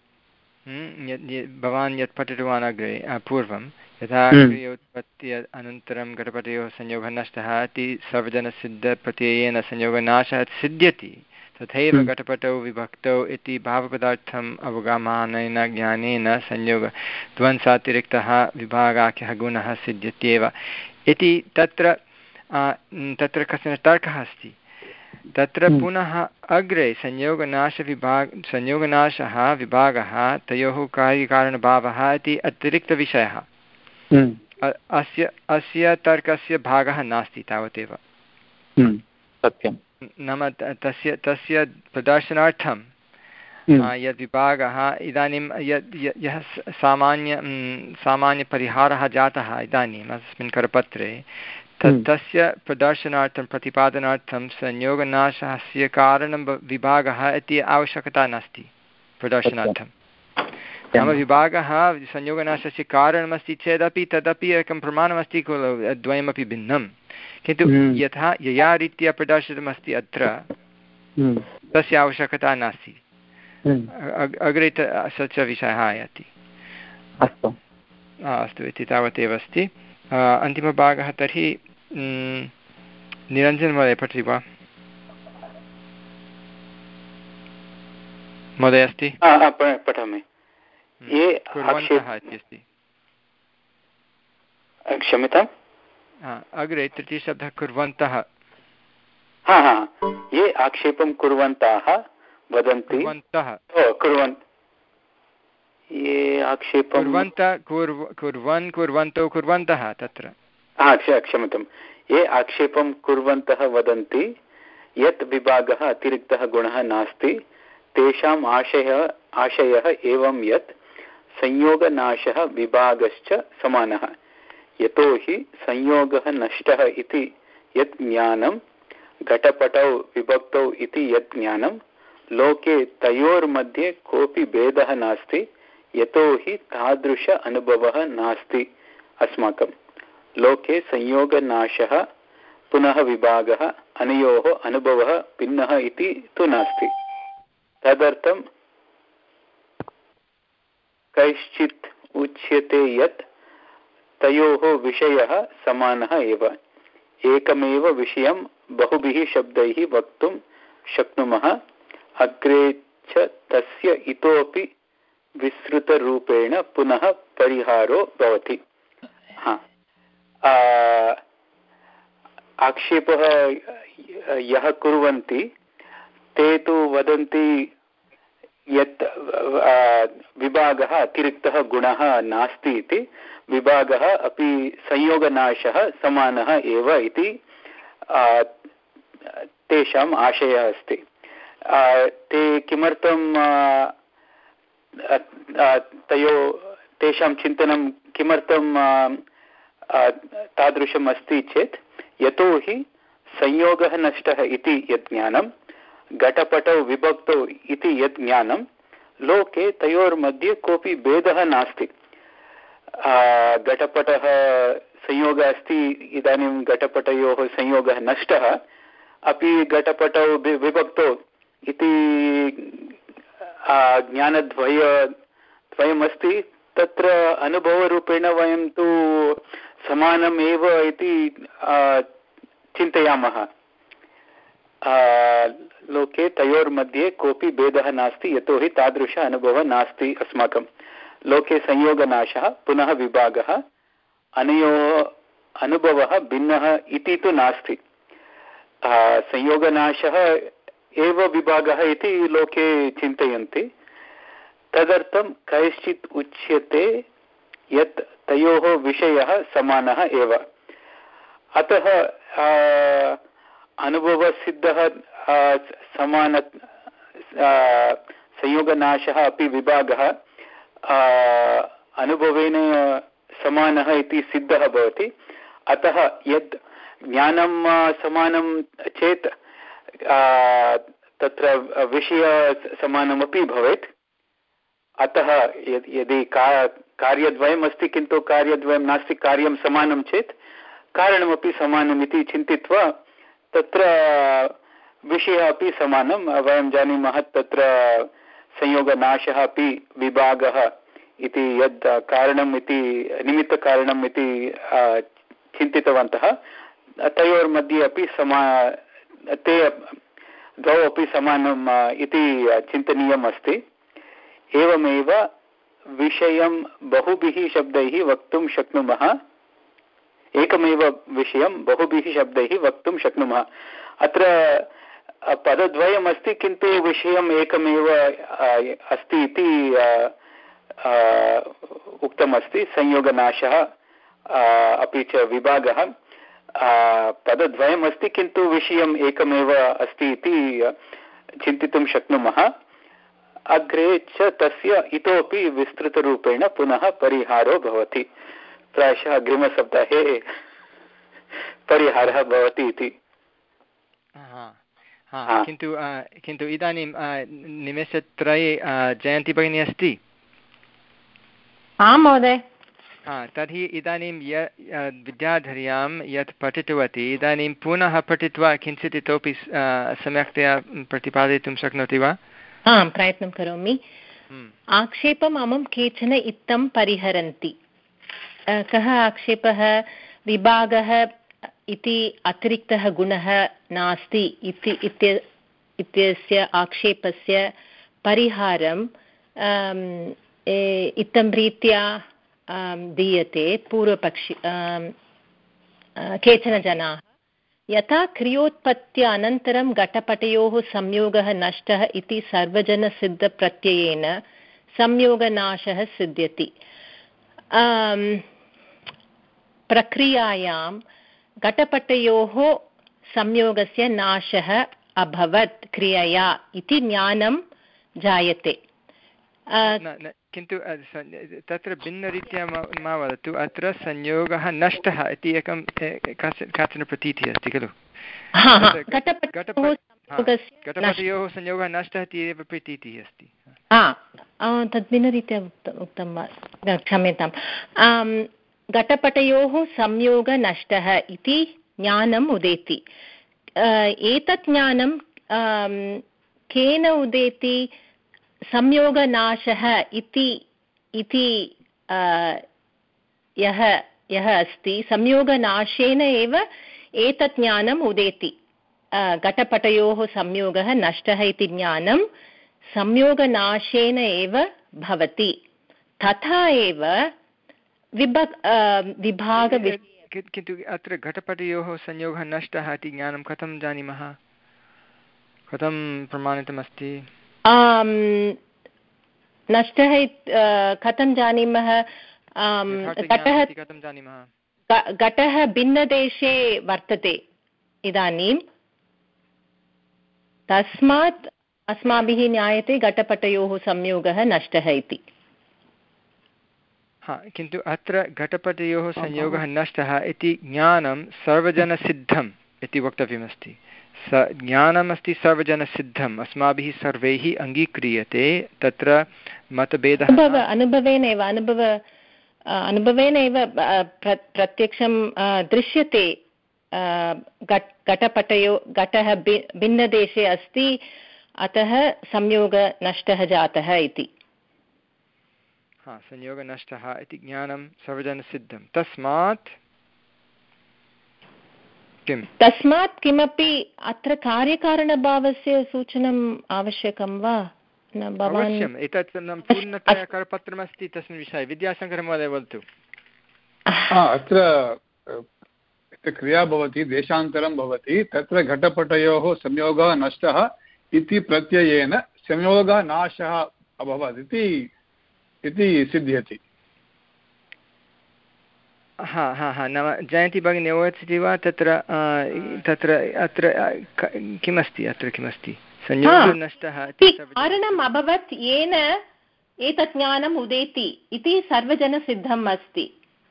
भवान् यत् पठितवान् अग्रे पूर्वं यथा क्रियोत्पत्ति अनन्तरं घटपटयोः संयोगः नष्टः इति सर्वजनसिद्धप्रत्ययेन संयोगनाशः सिद्ध्यति, तथैव घटपटौ विभक्तौ इति भावपदार्थम् अवगमनेन ज्ञानेन संयोगद्वन्द्वातिरिक्तः विभागाख्यः गुणः सिद्ध्यत्येव इति तत्र तत्र कश्चन तर्कः अस्ति। तत्र पुनः अग्रे संयोगनाशविभाग संयोगनाशः विभागः तयोः कार्यकारणभावः इति अतिरिक्तविषयः। अस्य अस्य तर्कस्य भागः नास्ति तावदेव। सत्यं। नाम तस्य तस्य प्रदर्शनार्थं यद् विभागः इदानीं यद् यः सामान्य सामान्यपरिहारः जातः इदानीम् अस्मिन् करपत्रे तत् तस्य प्रदर्शनार्थं प्रतिपादनार्थं संयोगनाशस्य कारणं विभागः इति आवश्यकता नास्ति प्रदर्शनार्थं। नाम विभागः संयोगनाशस्य कारणमस्ति चेदपि तदपि एकं प्रमाणमस्ति खलु, द्वयमपि भिन्नं, किन्तु यथा यया रीत्या प्रदर्शितमस्ति अत्र तस्य आवश्यकता नास्ति। अग्रे स च विषयः आयाति। अस्तु अस्तु इति तावदेव अस्ति। अन्तिमभागः तर्हि निरञ्जनमहोदय पठति वा? महोदय अस्ति? पठामि। ये कुर्वन्तः इत्यस्ति। क्षम्यताम्, अग्रे तृतीयशब्दः कुर्वन्तः। हा हा ये आक्षेपं कुर्वन्तः वदन्ति कुर्वन् ये आक्षेपं कुर्वन्तः कुर्वन् कुर्वन्तौ कुर्वन्तः तत्र हा क्षम्यतां ये आक्षेपं कुर्वन्तः वदन्ति यत् विभागः अतिरिक्तः गुणः नास्ति, तेषाम् आशयः आशयः एवं यत् संयोगनाशः विभागश्च समानः, यतोहि संयोगः नष्टः इति यत् ज्ञानं घटपटौ विभक्तौ इति यत् ज्ञानं लोके तयोर्मध्ये कोऽपि भेदः नास्ति, यतोहि तादृश अनुभवः नास्ति अस्माकं। लोके संयोगनाशः पुनः विभागः अनयोः अनुभवः भिन्नः इति तु नास्ति। तदर्थं कैश्चित् उच्यते यत् तयोः विषयः समानः एव। एकमेव विषयं बहुभिः शब्दैः वक्तुं शक्नुमः, अग्रे च तस्य इतोपि विस्तृतरूपेण पुनः परिहारो भवति। हा, आक्षेपः यः कुर्वन्ति ते तु वदन्ति यत् विभागः अतिरिक्तः गुणः नास्ति इति, विभागः अपि संयोगनाशः समानः एव इति तेषाम् आशयः अस्ति। ते किमर्थं तयो तेषां चिन्तनं किमर्थं तादृशम् अस्ति चेत्, यतोहि संयोगः नष्टः इति यत् ज्ञानं, घटपटौ विभक्तौ इति यत् ज्ञानं, लोके तयोर्मध्ये कोऽपि भेदः नास्ति। घटपटः संयोगः अस्ति, इदानीं घटपटयोः संयोगः नष्टः, अपि घटपटौ विभक्तौ इति ज्ञानद्वय द्वयमस्ति, तत्र अनुभवरूपेण वयं तु समानम् एव इति चिन्तयामः। लोके तयोर्मध्ये कोऽपि भेदः नास्ति, यतोहि तादृश अनुभवः नास्ति अस्माकं। लोके संयोगनाशः पुनः विभागः, अनयोः अनुभवः भिन्नः इति तु नास्ति। संयोगनाशः एव विभागः इति लोके चिन्तयन्ति। तदर्थं कैश्चित् उच्यते यत् तयोः विषयः समानः एव। अतः अनुभवसिद्धः समान संयोगनाशः अपि विभागः अनुभवेन समानः इति सिद्धः भवति। अतः यद् ज्ञानं समानं चेत् तत्र विषय समानमपि भवेत्। अतः यदि का कार्यद्वयम् अस्ति किन्तु कार्यद्वयं नास्ति, कार्यं समानं चेत् कारणमपि समानम् इति चिन्तित्वा तत्र विषयः अपि समानं। वयं जानीमः तत्र संयोगनाशः अपि विभागः इति यद् कारणम् इति निमित्तकारणम् इति चिन्तितवन्तः, तयोर्मध्ये अपि समा ते द्वौ अपि समानम् इति चिन्तनीयम् अस्ति। एवमेव विषयं बहुभिः शब्दैः वक्तुं शक्नुमः, एकमेव विषयं बहुभिः शब्दैः वक्तुं शक्नुमः। अत्र पदद्वयम् अस्ति किन्तु विषयम् एकमेव अस्ति इति उक्तमस्ति। संयोगनाशः अपि च विभागः पदद्वयम् अस्ति किन्तु विषयम् एकमेव अस्ति इति चिन्तितुं शक्नुमः। अग्रे च तस्य इतोपि विस्तृतरूपेण पुनः परिहारो भवति। प्रायशः अग्रिमसप्ताहे परिहारः भवति इति। किन्तु किन्तु इदानीं निमेषत्रये जयन्ती भगिनी अस्ति? आं महोदय। तर्हि इदानीं य विद्याधर्यां यत् पठितवती, इदानीं पुनः पठित्वा किञ्चित् इतोपि सम्यक्तया प्रतिपादयितुं शक्नोति वा? आं, प्रयत्नं करोमि। आक्षेपम् अमुं केचन इत्थं परिहरन्ति। कः आक्षेपः? विभागः इति अतिरिक्तः गुणः नास्ति इति इत्यस्य आक्षेपस्य परिहारं इत्थं रीत्या दीयते पूर्वपक्षि केचन जनाः। यथा क्रियोत्पत्त्या अनन्तरं घटपटयोः संयोगः नष्टः इति सर्वजनसिद्धप्रत्ययेन संयोगनाशः सिद्ध्यति। प्रक्रियायां घटपटयोः संयोगस्य नाशः अभवत् क्रियया इति ज्ञानं जायते। किन्तु तत्र भिन्नरीत्या मा वदतु। अत्र संयोगः नष्टः इति एकं काचन प्रतीतिः अस्ति खलु? घटपटयोः संयोगः नष्टः इति एव प्रतीतिः अस्ति। तद् भिन्नरीत्या उक्तं वा? क्षम्यताम्। घटपटयोः संयोगः नष्टः इति ज्ञानम् उदेति। एतत् ज्ञानं केन उदेति? संयोगनाशः इति इति यः यः अस्ति, संयोगनाशेन एव एतत् ज्ञानम् उदेति। घटपटयोः संयोगः नष्टः इति ज्ञानं संयोगनाशेन एव भवति। तथा एव विभक् विभागविषये। किन्तु अत्र घटपटयोः संयोगः नष्टः इति ज्ञानं कथं जानीमः? कथं प्रमाणितमस्ति? नष्टः कथं जानीमः? घटः कथं जानीमः? घटः भिन्नदेशे वर्तते इदानीं, तस्मात् अस्माभिः ज्ञायते घटपटयोः संयोगः नष्टः इति। हा, किन्तु अत्र घटपटयोः संयोगः नष्टः इति ज्ञानं सर्वजनसिद्धम् इति वक्तव्यमस्ति। स ज्ञानमस्ति सर्वजनसिद्धम्, अस्माभिः सर्वैः अङ्गीक्रियते। तत्र मतभेदः अनुभवेन एव अनुभव अनुभवेन एव प्रत्यक्षं दृश्यते। घटपटयो घटः भिन्नदेशे अस्ति, अतः संयोगः नष्टः जातः इति। हा, संयोगः नष्टः इति ज्ञानं सर्वजनसिद्धं। तस्मात् किं? तस्मात् किमपि अत्र कार्यकारणभावस्य सूचनम् आवश्यकं वा? अवश्यम्। एतत् पूर्णतया करपत्रमस्ति तस्मिन् विषये। विद्याशङ्करमहोदय वदतु। अत्र क्रिया भवति, देशान्तरं भवति, तत्र घटपटयोः संयोगः नष्टः इति प्रत्ययेन संयोगनाशः अभवत् इति सिद्ध्यति। हा हा हा नाम जयन्ती भगिनी अवगच्छति वा? तत्र तत्र अत्र किमस्ति? अत्र किमस्ति? संयोगः नष्टः कारणम् अभवत् येन एतत् ज्ञानम् उदेति इति सर्वजनसिद्धम् अस्ति।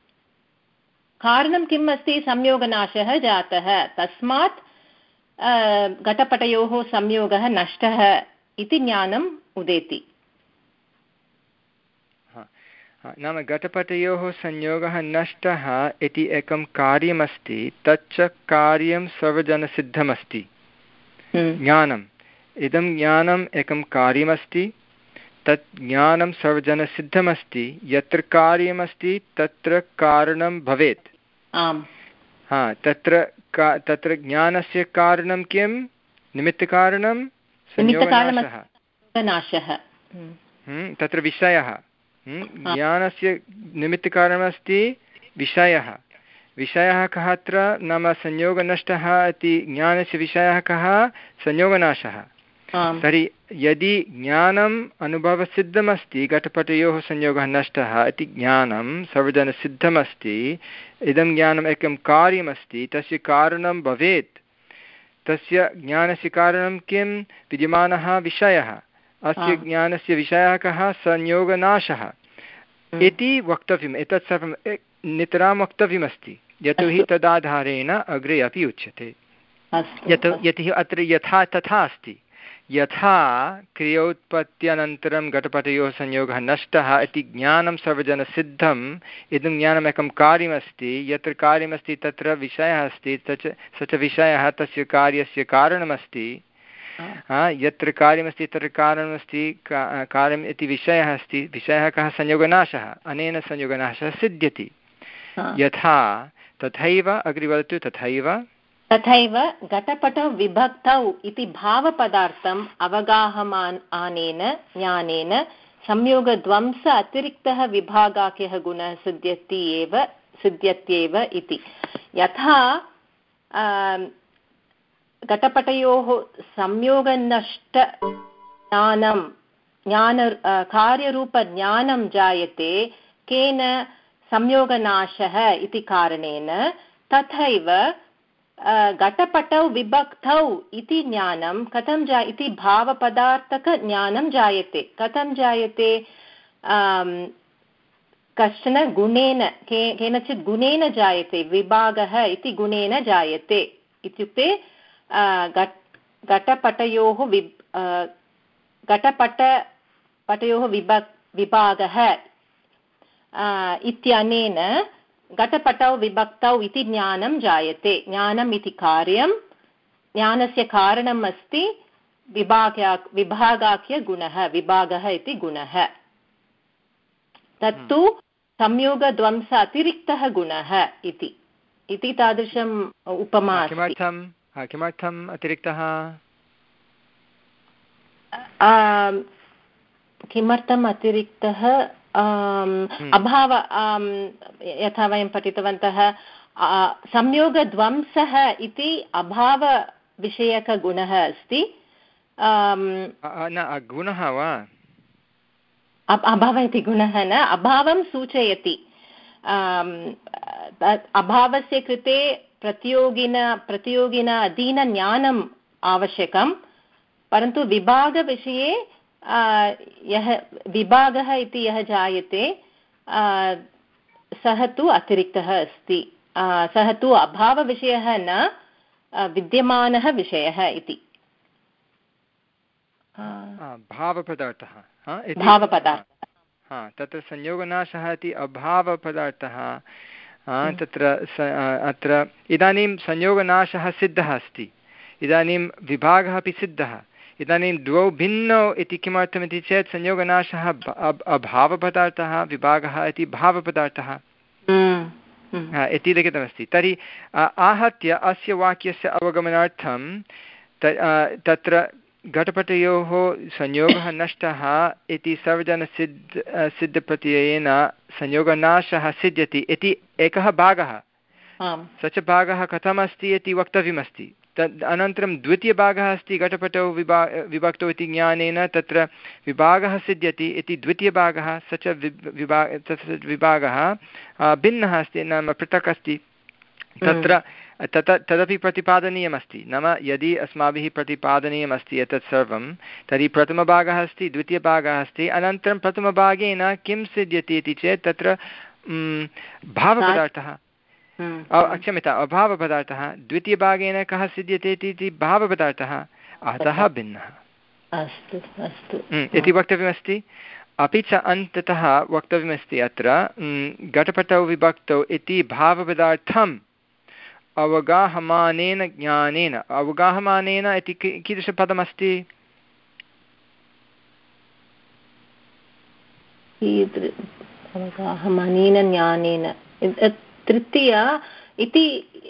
कारणं किम् अस्ति? संयोगनाशः जातः, तस्मात् घटपटयोः संयोगः नष्टः इति ज्ञानम् उदेति। नाम घटपटयोः संयोगः नष्टः इति एकं कार्यमस्ति, तच्च कार्यं सर्वजनसिद्धमस्ति। ज्ञानम् इदं ज्ञानम् एकं कार्यमस्ति, तत् ज्ञानं सर्वजनसिद्धमस्ति। यत्र कार्यमस्ति तत्र कारणं भवेत्। आम्। हा, तत्र का तत्र ज्ञानस्य कारणं किं? निमित्तकारणं संयोगनाशः। तत्र विषयः, ज्ञानस्य निमित्तकारणमस्ति विषयः। विषयः कः अत्र? नाम संयोगनष्टः इति ज्ञानस्य विषयः कः? संयोगनाशः। तर्हि यदि ज्ञानम् अनुभवसिद्धमस्ति, घटपटयोः संयोगः नष्टः इति ज्ञानं सर्वजनसिद्धमस्ति, इदं ज्ञानम् एकं कार्यमस्ति, तस्य कारणं भवेत्। तस्य ज्ञानस्य कारणं किं? विद्यमानः विषयः। अस्य ज्ञानस्य विषयः कः? संयोगनाशः इति वक्तव्यम्। एतत् सर्वं नितरां वक्तव्यमस्ति, यतोहि तदाधारेण अग्रे अपि उच्यते। यतो यतो अत्र यथा तथा अस्ति। यथा क्रियोत्पत्त्यनन्तरं घटपटयोः संयोगः नष्टः इति ज्ञानं सर्वजनसिद्धम्, इदं ज्ञानम् एकं कार्यमस्ति। यत्र कार्यमस्ति तत्र विषयः अस्ति, तच्च स च विषयः तस्य कार्यस्य कारणमस्ति। यत्र कार्यमस्ति तत्र कारणमस्ति, कार्यम् इति विषयः अस्ति। विषयः कः? संयोगनाशः। अनेन संयोगनाशः सिद्ध्यति। यथा तथैव अग्रे वदतु। तथैव तथैव घटपटौ विभक्तौ इति भावपदार्थम् अवगाहमान् आनेन ज्ञानेन संयोगध्वंस अतिरिक्तः विभागाख्यः गुणः सिद्ध्यति एव सिद्ध्यत्येव इति। यथा घटपटयोः संयोगनष्ट ज्ञानं ज्ञान कार्यरूपज्ञानं जायते केन? संयोगनाशः इति कारणेन। तथैव घटपटौ विभक्तौ इति ज्ञानं कथं जा इति भावपदार्थकज्ञानं जायते। कथं जायते? कश्चन गुणेन, के केनचित् गुणेन जायते। विभागः इति गुणेन जायते। इत्युक्ते घटपटयोः वि घटपटपटयोः विभ विभागः इत्यनेन घटपटौ विभक्तौ इति ज्ञानं जायते। ज्ञानम् इति कार्यं, ज्ञानस्य कारणम् अस्ति विभागा विभागाख्यगुणः, विभागः इति गुणः। तत्तु संयोगद्वंस अतिरिक्तः गुणः इति इति तादृशम् उपमा अस्ति। किमर्थं किमर्थम् अतिरिक्तः? किमर्थम् अतिरिक्तः? अभाव, यथा वयं पठितवन्तः, संयोगध्वंसः इति अभावविषयकगुणः अस्ति। न गुणः वा? अभावः इति गुणः न, अभावं सूचयति। अभावस्य कृते प्रतियोगिन प्रतियोगिन अधीनज्ञानम् आवश्यकं, परन्तु विभागविषये यः विभागः इति यः जायते सः तु अतिरिक्तः अस्ति। सः तु अभावविषयः न, विद्यमानः विषयः इति। भावपदार्थः भावपदार्थः हा, तत्र संयोगनाशः इति अभावपदार्थः। तत्र अत्र इदानीं संयोगनाशः सिद्धः अस्ति, इदानीं विभागः अपि सिद्धः। इदानीं द्वौ भिन्नौ इति किमर्थमिति चेत् संयोगनाशः अभावपदार्थः, विभागः इति भावपदार्थः इति लिखितमस्ति। तर्हि आहत्य अस्य वाक्यस्य अवगमनार्थं तत्र घटपटयोः संयोगः नष्टः इति सर्वजनसिद्ध सिद्धप्रत्ययेन संयोगनाशः सिद्ध्यति इति एकः भागः। स च भागः कथमस्ति इति वक्तव्यमस्ति। तद् अनन्तरं द्वितीयभागः अस्ति घटपटौ विभा विभक्तौ इति ज्ञानेन तत्र विभागः सिद्ध्यति इति द्वितीयभागः। स च विभा तस्य विभागः भिन्नः अस्ति, नाम पृथक् अस्ति। तत्र तत् तदपि प्रतिपादनीयमस्ति। नाम यदि अस्माभिः प्रतिपादनीयमस्ति एतत् सर्वं, तर्हि प्रथमभागः अस्ति, द्वितीयभागः अस्ति, अनन्तरं प्रथमभागेन किं सिद्ध्यति इति चेत् तत्र भावपदार्थः, क्षम्यताम्, अभावपदार्थः। द्वितीयभागेन कः सिद्ध्यति इति भावपदार्थः, अतः भिन्नः इति वक्तव्यमस्ति। अपि च अन्ततः वक्तव्यमस्ति अत्र घटपटौ विभक्तौ इति भावपदार्थम् अवगाहमानेन ज्ञानेन। अवगाहमानेन इति कीदृशपदमस्ति? अवगाहमानेन ज्ञानेन, तृतीय इति।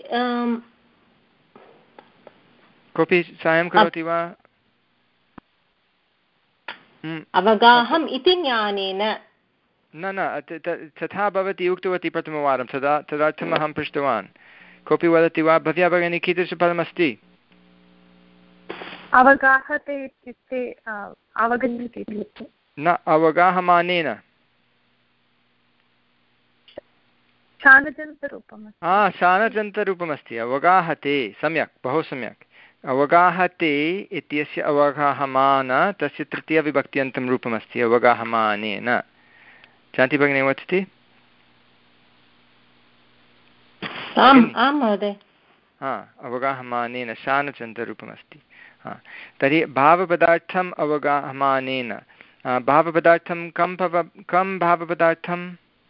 कोऽपि साहाय्यं करोति वा? अवगाहम् इति ज्ञानेन न न तथा भवती उक्तवती प्रथमवारं, तदा तदर्थम् अहं पृष्टवान्। कोऽपि वदति वा? भव्या भगिनी, कीदृशपदमस्ति? अवगाहते इत्युक्ते अवगम्यते न, अवगाहमानेन शानजन्तरूपम्। हा, शानजन्तरूपमस्ति। अवगाहते, सम्यक्, बहु सम्यक्। अवगाहते इत्यस्य अवगाहमान तस्य तृतीयविभक्त्यन्तं रूपमस्ति अवगाहमानेन। शान्ति भगिनी वदति? आम् आं महोदय। हा, अवगाहमानेन शानचन्तरूपमस्ति। हा, तर्हि भावपदार्थम् अवगाहमानेन। भावपदार्थं कं भव कं भावपदार्थं?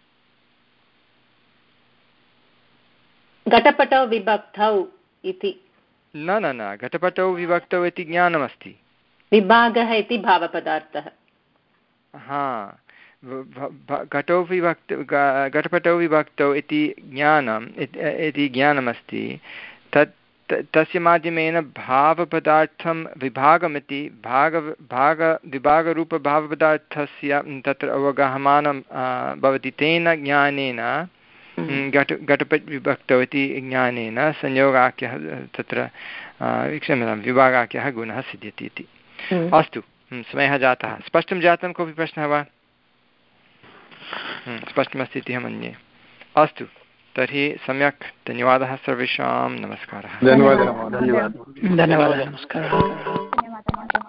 घटपटौ विभक्तौ इति। न न न, घटपटौ विभक्तौ इति ज्ञानमस्ति, विभागः इति भावपदार्थः। हा, घटौ विभक्त घटपटौ विभक्तौ इति ज्ञानम् इति ज्ञानमस्ति। तत् तस्य माध्यमेन भावपदार्थं विभागमिति भाग भाग विभागरूपभावपदार्थस्य तत्र अवगाहमानं भवति। तेन ज्ञानेन घट घटपट् विभक्तौ इति ज्ञानेन संयोगाख्यः तत्र क्षम्यतां विभागाख्यः गुणः सिद्ध्यति इति। अस्तु, समयः जातः। स्पष्टं जातं? कोऽपि प्रश्नः वा? स्पष्टमस्ति इति अहं मन्ये। अस्तु, तर्हि सम्यक्, धन्यवादः सर्वेषां। नमस्कारः। धन्यवादः। धन्यवादः। नमस्कारः।